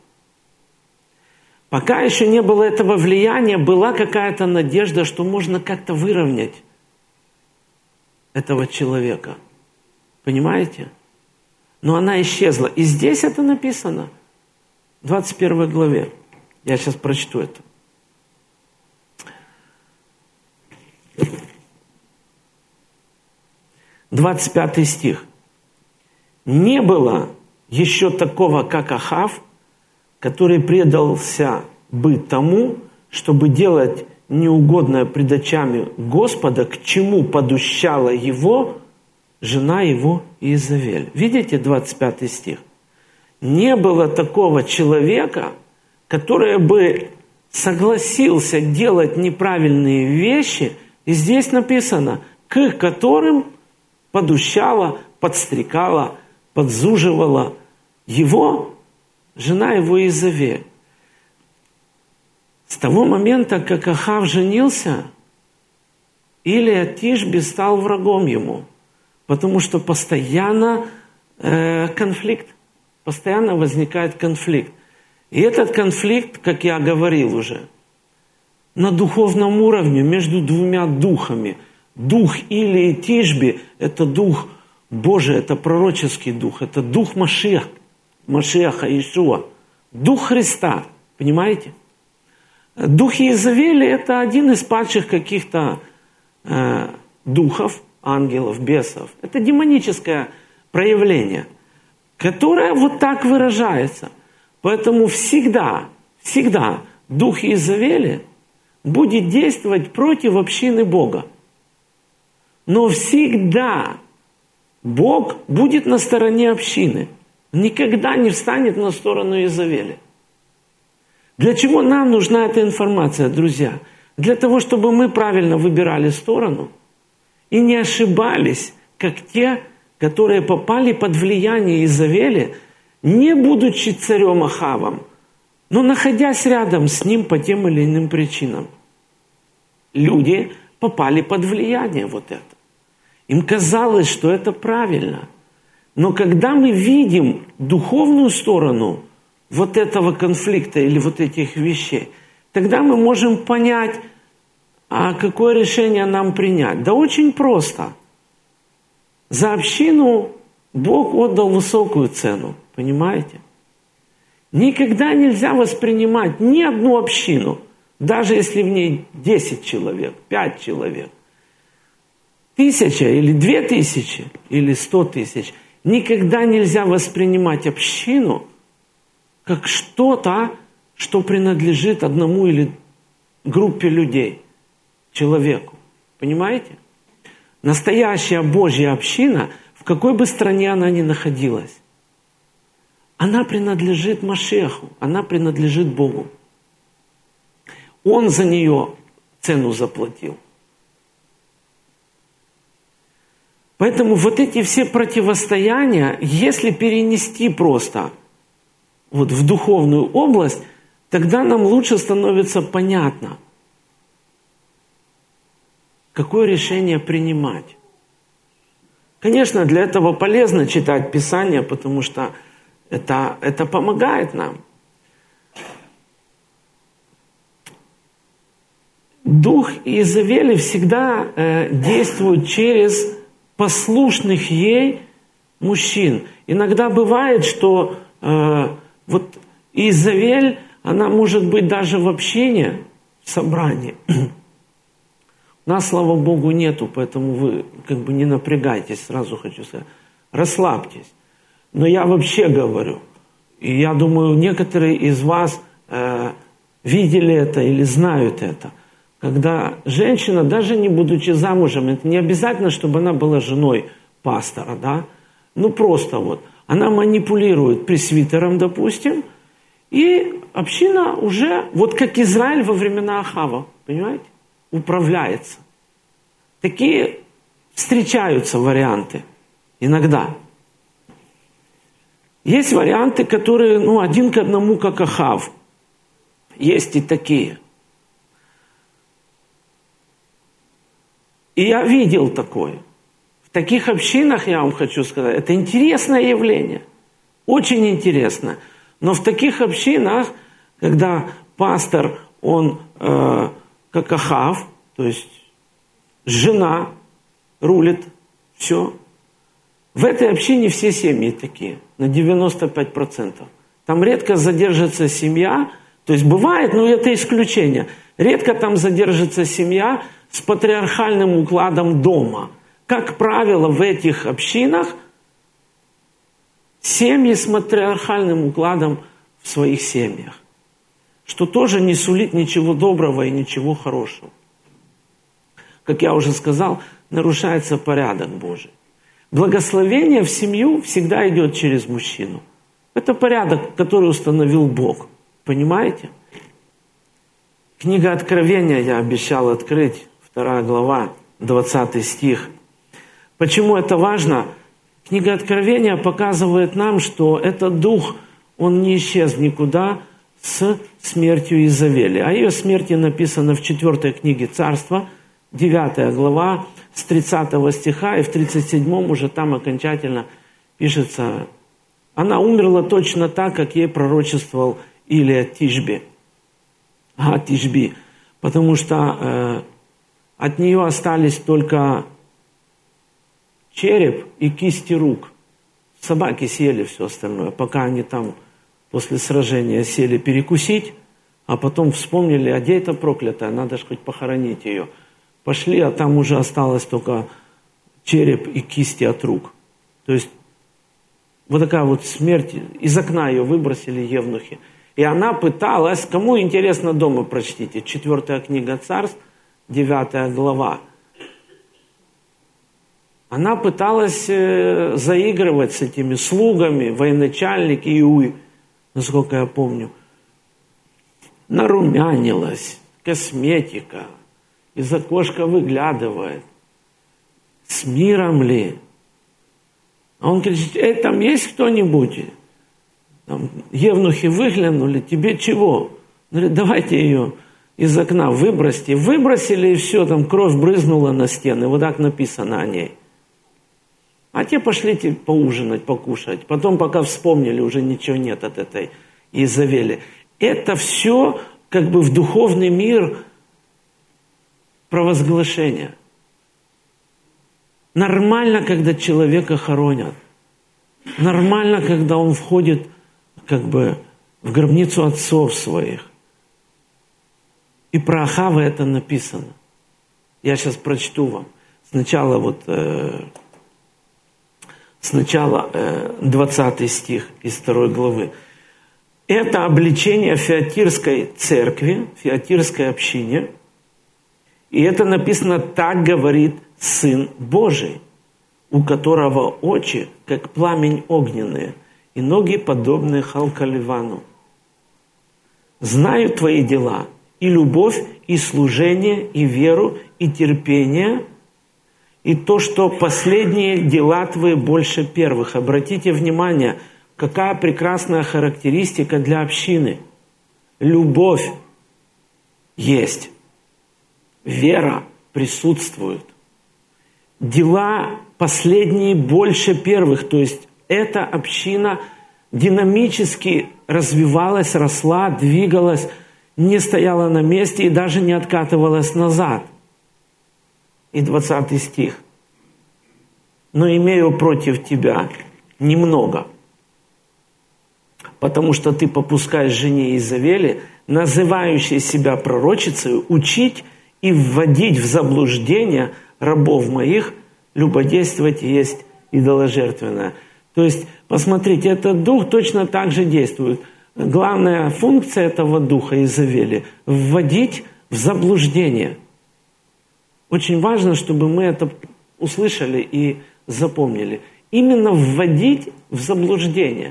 Пока еще не было этого влияния, была какая-то надежда, что можно как-то выровнять этого человека. Понимаете? Но она исчезла. И здесь это написано. В 21 главе. Я сейчас прочту это. «25 стих. Не было еще такого, как Ахав, который предался бы тому, чтобы делать неугодное пред очами Господа, к чему подущала его жена его Иезавель». Видите 25 стих? Не было такого человека, который бы согласился делать неправильные вещи, и здесь написано, к которым подущала, подстрекала, подзуживала его жена его Иезавель. С того момента, как Ахав женился, Илия Тишби стал врагом ему, потому что постоянно конфликт, постоянно возникает конфликт. И этот конфликт, как я говорил уже, на духовном уровне между двумя духами. Дух Илии Тишби – это дух Божий, это пророческий дух, это дух Машиаха Иешуа, дух Христа, понимаете? Дух Иезавели – это один из падших каких-то духов, ангелов, бесов. Это демоническое проявление, которое вот так выражается. Поэтому всегда дух Иезавели будет действовать против общины Бога. Но всегда Бог будет на стороне общины. Никогда не встанет на сторону Иезавели. Для чего нам нужна эта информация, друзья? Для того, чтобы мы правильно выбирали сторону и не ошибались, как те, которые попали под влияние Иезавели, не будучи царем Ахавом, но находясь рядом с ним по тем или иным причинам. Люди попали под влияние вот это. Им казалось, что это правильно. Но когда мы видим духовную сторону вот этого конфликта или вот этих вещей, тогда мы можем понять, а какое решение нам принять. Да очень просто. За общину Бог отдал высокую цену, понимаете? Никогда нельзя воспринимать ни одну общину, даже если в ней 10 человек, 5 человек, 1000 или 2000 или 100 тысяч. Никогда нельзя воспринимать общину как что-то, что принадлежит одному или группе людей, человеку. Понимаете? Настоящая Божья община, в какой бы стране она ни находилась, она принадлежит Машеху, она принадлежит Богу. Он за нее цену заплатил. Поэтому вот эти все противостояния, если перенести просто вот в духовную область, тогда нам лучше становится понятно, какое решение принимать. Конечно, для этого полезно читать Писание, потому что это помогает нам. Дух Иезавели всегда действует через послушных ей мужчин. Иногда бывает, что вот Иезавель, она может быть даже в общине, в собрании. У нас, слава Богу, нету, поэтому вы как бы не напрягайтесь, сразу хочу сказать. Расслабьтесь. Но я вообще говорю, и я думаю, некоторые из вас видели это или знают это. Когда женщина, даже не будучи замужем, это не обязательно, чтобы она была женой пастора, да? Ну просто вот. Она манипулирует пресвитером, допустим, и община уже, вот как Израиль во времена Ахава, понимаете, управляется. Такие встречаются варианты иногда. Есть варианты, которые, один к одному, как Ахав. Есть и такие. И я видел такое. В таких общинах, я вам хочу сказать, это интересное явление. Очень интересно. Но в таких общинах, когда пастор, он как Ахав, то есть жена рулит, все. В этой общине все семьи такие, на 95%. Там редко задержится семья, то есть бывает, но это исключение. Редко там задержится семья с патриархальным укладом дома. Как правило, в этих общинах семьи с патриархальным укладом в своих семьях. Что тоже не сулит ничего доброго и ничего хорошего. Как я уже сказал, нарушается порядок Божий. Благословение в семью всегда идет через мужчину. Это порядок, который установил Бог. Понимаете? Книга Откровения я обещал открыть, 2 глава, 20 стих. Почему это важно? Книга Откровения показывает нам, что этот дух, он не исчез никуда с смертью Иезавели. О ее смерти написано в 4 книге Царства, 9 глава, с 30 стиха, и в 37 уже там окончательно пишется: она умерла точно так, как ей пророчествовал Илия Тишби. Тишби. Потому что от нее остались только череп и кисти рук. Собаки съели все остальное, пока они там после сражения сели перекусить, а потом вспомнили, а где это проклятая, надо же хоть похоронить ее. Пошли, а там уже осталось только череп и кисти от рук. То есть вот такая вот смерть, из окна ее выбросили евнухи. И она пыталась, кому интересно дома, прочтите, 4 книга Царств, 9 глава. Она пыталась заигрывать с этими слугами, военачальник Иуй, насколько я помню. Нарумянилась, косметика, из окошка выглядывает. С миром ли? А он кричит: там есть кто-нибудь? Там, евнухи выглянули, тебе чего? Он говорит: давайте ее из окна выбросьте. Выбросили, и все, там кровь брызнула на стены. Вот так написано о ней. А те пошли поужинать, покушать. Потом, пока вспомнили, уже ничего нет от этой Иезавели. Это все как бы в духовный мир провозглашения. Нормально, когда человека хоронят. Нормально, когда он входит как бы в гробницу отцов своих. И про Ахава это написано. Я сейчас прочту вам. Сначала 20 стих из 2 главы. Это обличение Фиатирской церкви, Фиатирской общине. И это написано: «Так говорит Сын Божий, у которого очи, как пламень огненные, и ноги, подобные халкаливану. Знаю твои дела, и любовь, и служение, и веру, и терпение, и то, что последние дела твои больше первых». Обратите внимание, какая прекрасная характеристика для общины. Любовь есть, вера присутствует. Дела последние больше первых, то есть эта община динамически развивалась, росла, двигалась, не стояла на месте и даже не откатывалась назад. И 20 стих. «Но имею против тебя немного, потому что ты попускаешь жене Изавели, называющей себя пророчицей, учить и вводить в заблуждение рабов моих, любодействовать есть идоложертвенное». То есть, посмотрите, этот дух точно так же действует. Главная функция этого духа Изавели – вводить в заблуждение. Очень важно, чтобы мы это услышали и запомнили. Именно вводить в заблуждение.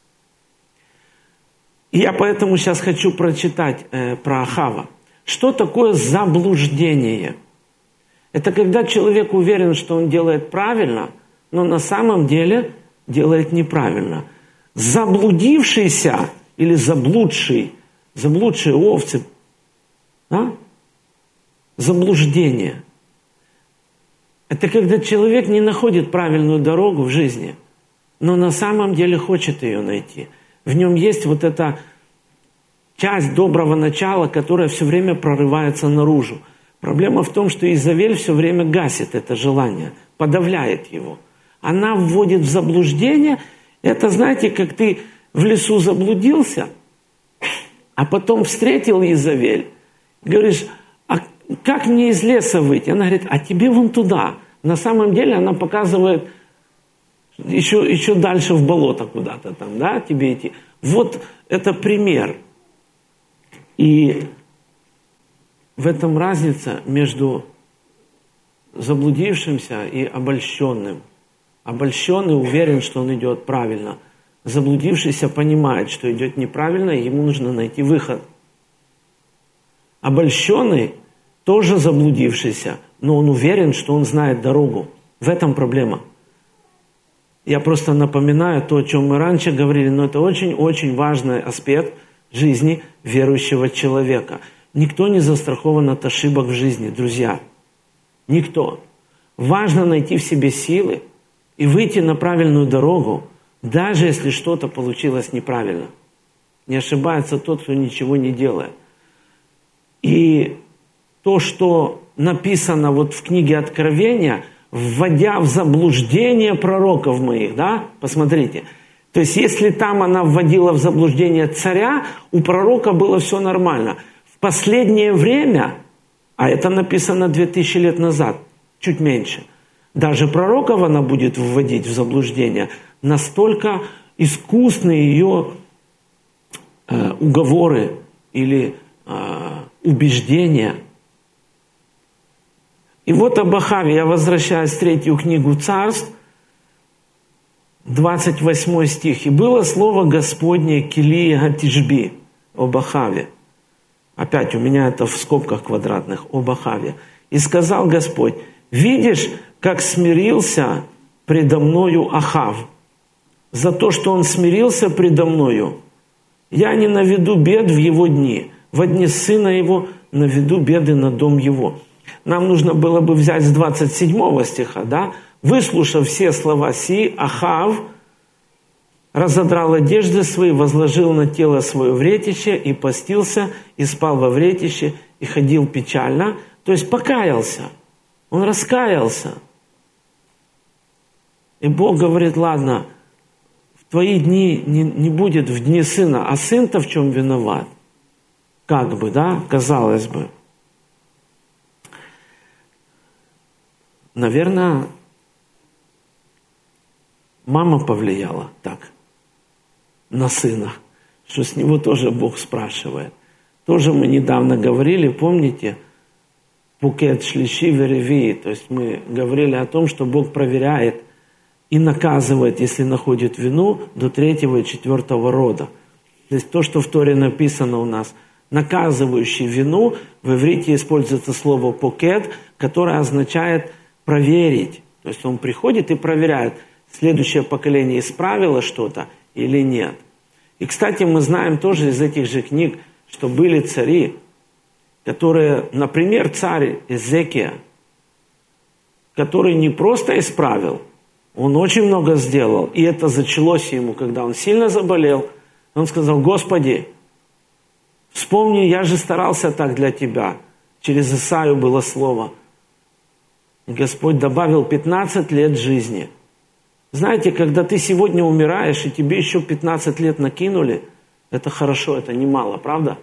И я поэтому сейчас хочу прочитать про Ахава. Что такое заблуждение? Это когда человек уверен, что он делает правильно, но на самом деле делает неправильно. Заблудившийся или заблудшие овцы, да? Заблуждение. Это когда человек не находит правильную дорогу в жизни, но на самом деле хочет ее найти. В нем есть вот эта часть доброго начала, которая все время прорывается наружу. Проблема в том, что Изавель все время гасит это желание, подавляет его. Она вводит в заблуждение. Это, знаете, как ты в лесу заблудился, а потом встретил Изавель. Говоришь: а как мне из леса выйти? Она говорит: а тебе вон туда. На самом деле она показывает еще дальше в болото куда-то там, да, тебе идти. Вот это пример. И в этом разница между заблудившимся и обольщенным. Обольщенный уверен, что он идет правильно. Заблудившийся понимает, что идет неправильно, и ему нужно найти выход. Обольщенный тоже заблудившийся, но он уверен, что он знает дорогу. В этом проблема. Я просто напоминаю то, о чем мы раньше говорили, но это очень-очень важный аспект жизни верующего человека. Никто не застрахован от ошибок в жизни, друзья. Никто. Важно найти в себе силы и выйти на правильную дорогу, даже если что-то получилось неправильно. Не ошибается тот, кто ничего не делает. И то, что написано вот в книге Откровения, вводя в заблуждение пророков моих, да, посмотрите. То есть, если там она вводила в заблуждение царя, у пророка было все нормально. В последнее время, а это написано 2000 лет назад, чуть меньше, даже пророков она будет вводить в заблуждение. Настолько искусны ее уговоры или убеждения. И вот об Ахаве, я возвращаюсь в 3 книгу Царств, 28 стих. «И было слово Господне к Илии Гатишби об Ахаве». Опять у меня это в скобках квадратных, об Ахаве. «И сказал Господь: видишь, как смирился предо мною Ахав. За то, что он смирился предо мною, я не наведу бед в его дни. Во дни сына его наведу беды на дом его». Нам нужно было бы взять с 27 стиха, да? «Выслушав все слова сии, Ахав разодрал одежды свои, возложил на тело свое вретище и постился, и спал во вретище, и ходил печально». То есть покаялся. Он раскаялся. И Бог говорит: ладно, в твои дни не будет в дни сына, а сын-то в чем виноват? Как бы, да, казалось бы. Наверное, мама повлияла так на сына, что с него тоже Бог спрашивает. Тоже мы недавно говорили, помните, пукет шлиши вереви, то есть мы говорили о том, что Бог проверяет и наказывает, если находит вину, до 3-го и 4-го рода. То есть то, что в Торе написано у нас, наказывающий вину, в иврите используется слово покет, которое означает проверить. То есть он приходит и проверяет, следующее поколение исправило что-то или нет. И, кстати, мы знаем тоже из этих же книг, что были цари, которые, например, царь Эзекия, который не просто исправил, он очень много сделал, и это зачалось ему, когда он сильно заболел. Он сказал: Господи, вспомни, я же старался так для Тебя. Через Исаию было слово. И Господь добавил 15 лет жизни. Знаете, когда ты сегодня умираешь, и тебе еще 15 лет накинули, это хорошо, это немало, правда?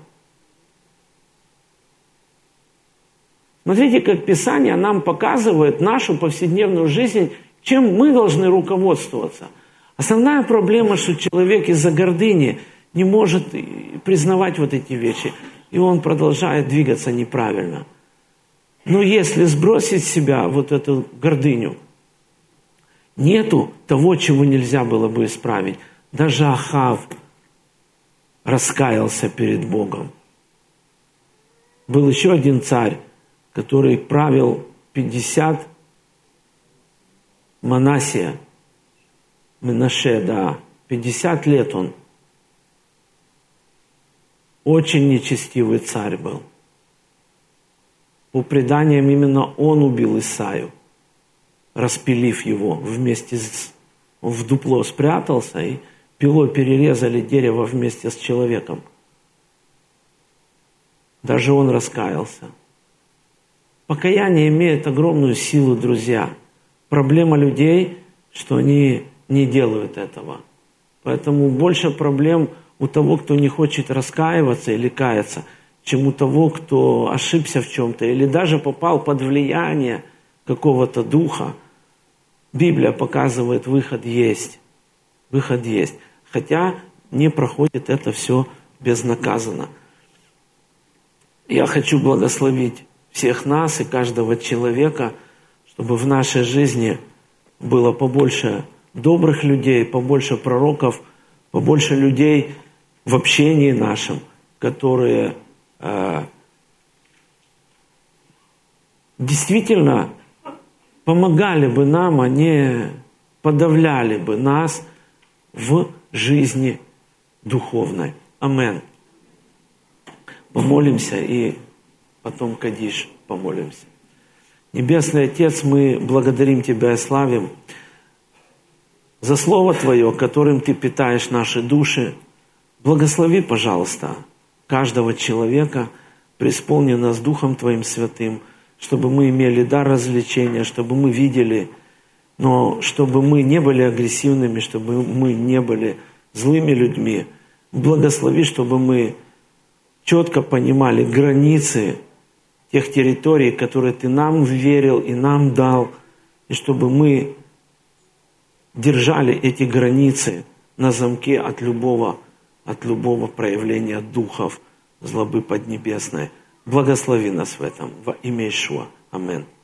Смотрите, как Писание нам показывает нашу повседневную жизнь, чем мы должны руководствоваться. Основная проблема, что человек из-за гордыни не может признавать вот эти вещи, и он продолжает двигаться неправильно. Но если сбросить с себя вот эту гордыню, нету того, чего нельзя было бы исправить. Даже Ахав раскаялся перед Богом. Был еще один царь, который правил 50, Менаше, 50 лет он. Очень нечестивый царь был. По преданиям, именно он убил Исаю, распилив его вместе с... Он в дупло спрятался, и пилой перерезали дерево вместе с человеком. Даже он раскаялся. Покаяние имеет огромную силу, друзья. Проблема людей, что они не делают этого. Поэтому больше проблем у того, кто не хочет раскаиваться или каяться, чем у того, кто ошибся в чем-то или даже попал под влияние какого-то духа. Библия показывает, выход есть. Выход есть. Хотя не проходит это все безнаказанно. Я хочу благословить всех нас и каждого человека, чтобы в нашей жизни было побольше добрых людей, побольше пророков, побольше людей в общении нашем, которые действительно помогали бы нам, а не подавляли бы нас в жизни духовной. Амен. Помолимся и потом Кадиш помолимся. Небесный Отец, мы благодарим Тебя и славим за Слово Твое, которым Ты питаешь наши души. Благослови, пожалуйста, каждого человека, преисполни нас Духом Твоим Святым, чтобы мы имели дар развлечения, чтобы мы видели, но чтобы мы не были агрессивными, чтобы мы не были злыми людьми. Благослови, чтобы мы четко понимали границы тех территорий, которые Ты нам верил и нам дал, и чтобы мы держали эти границы на замке от любого проявления духов злобы поднебесной. Благослови нас в этом во имя Иешуа. Амин.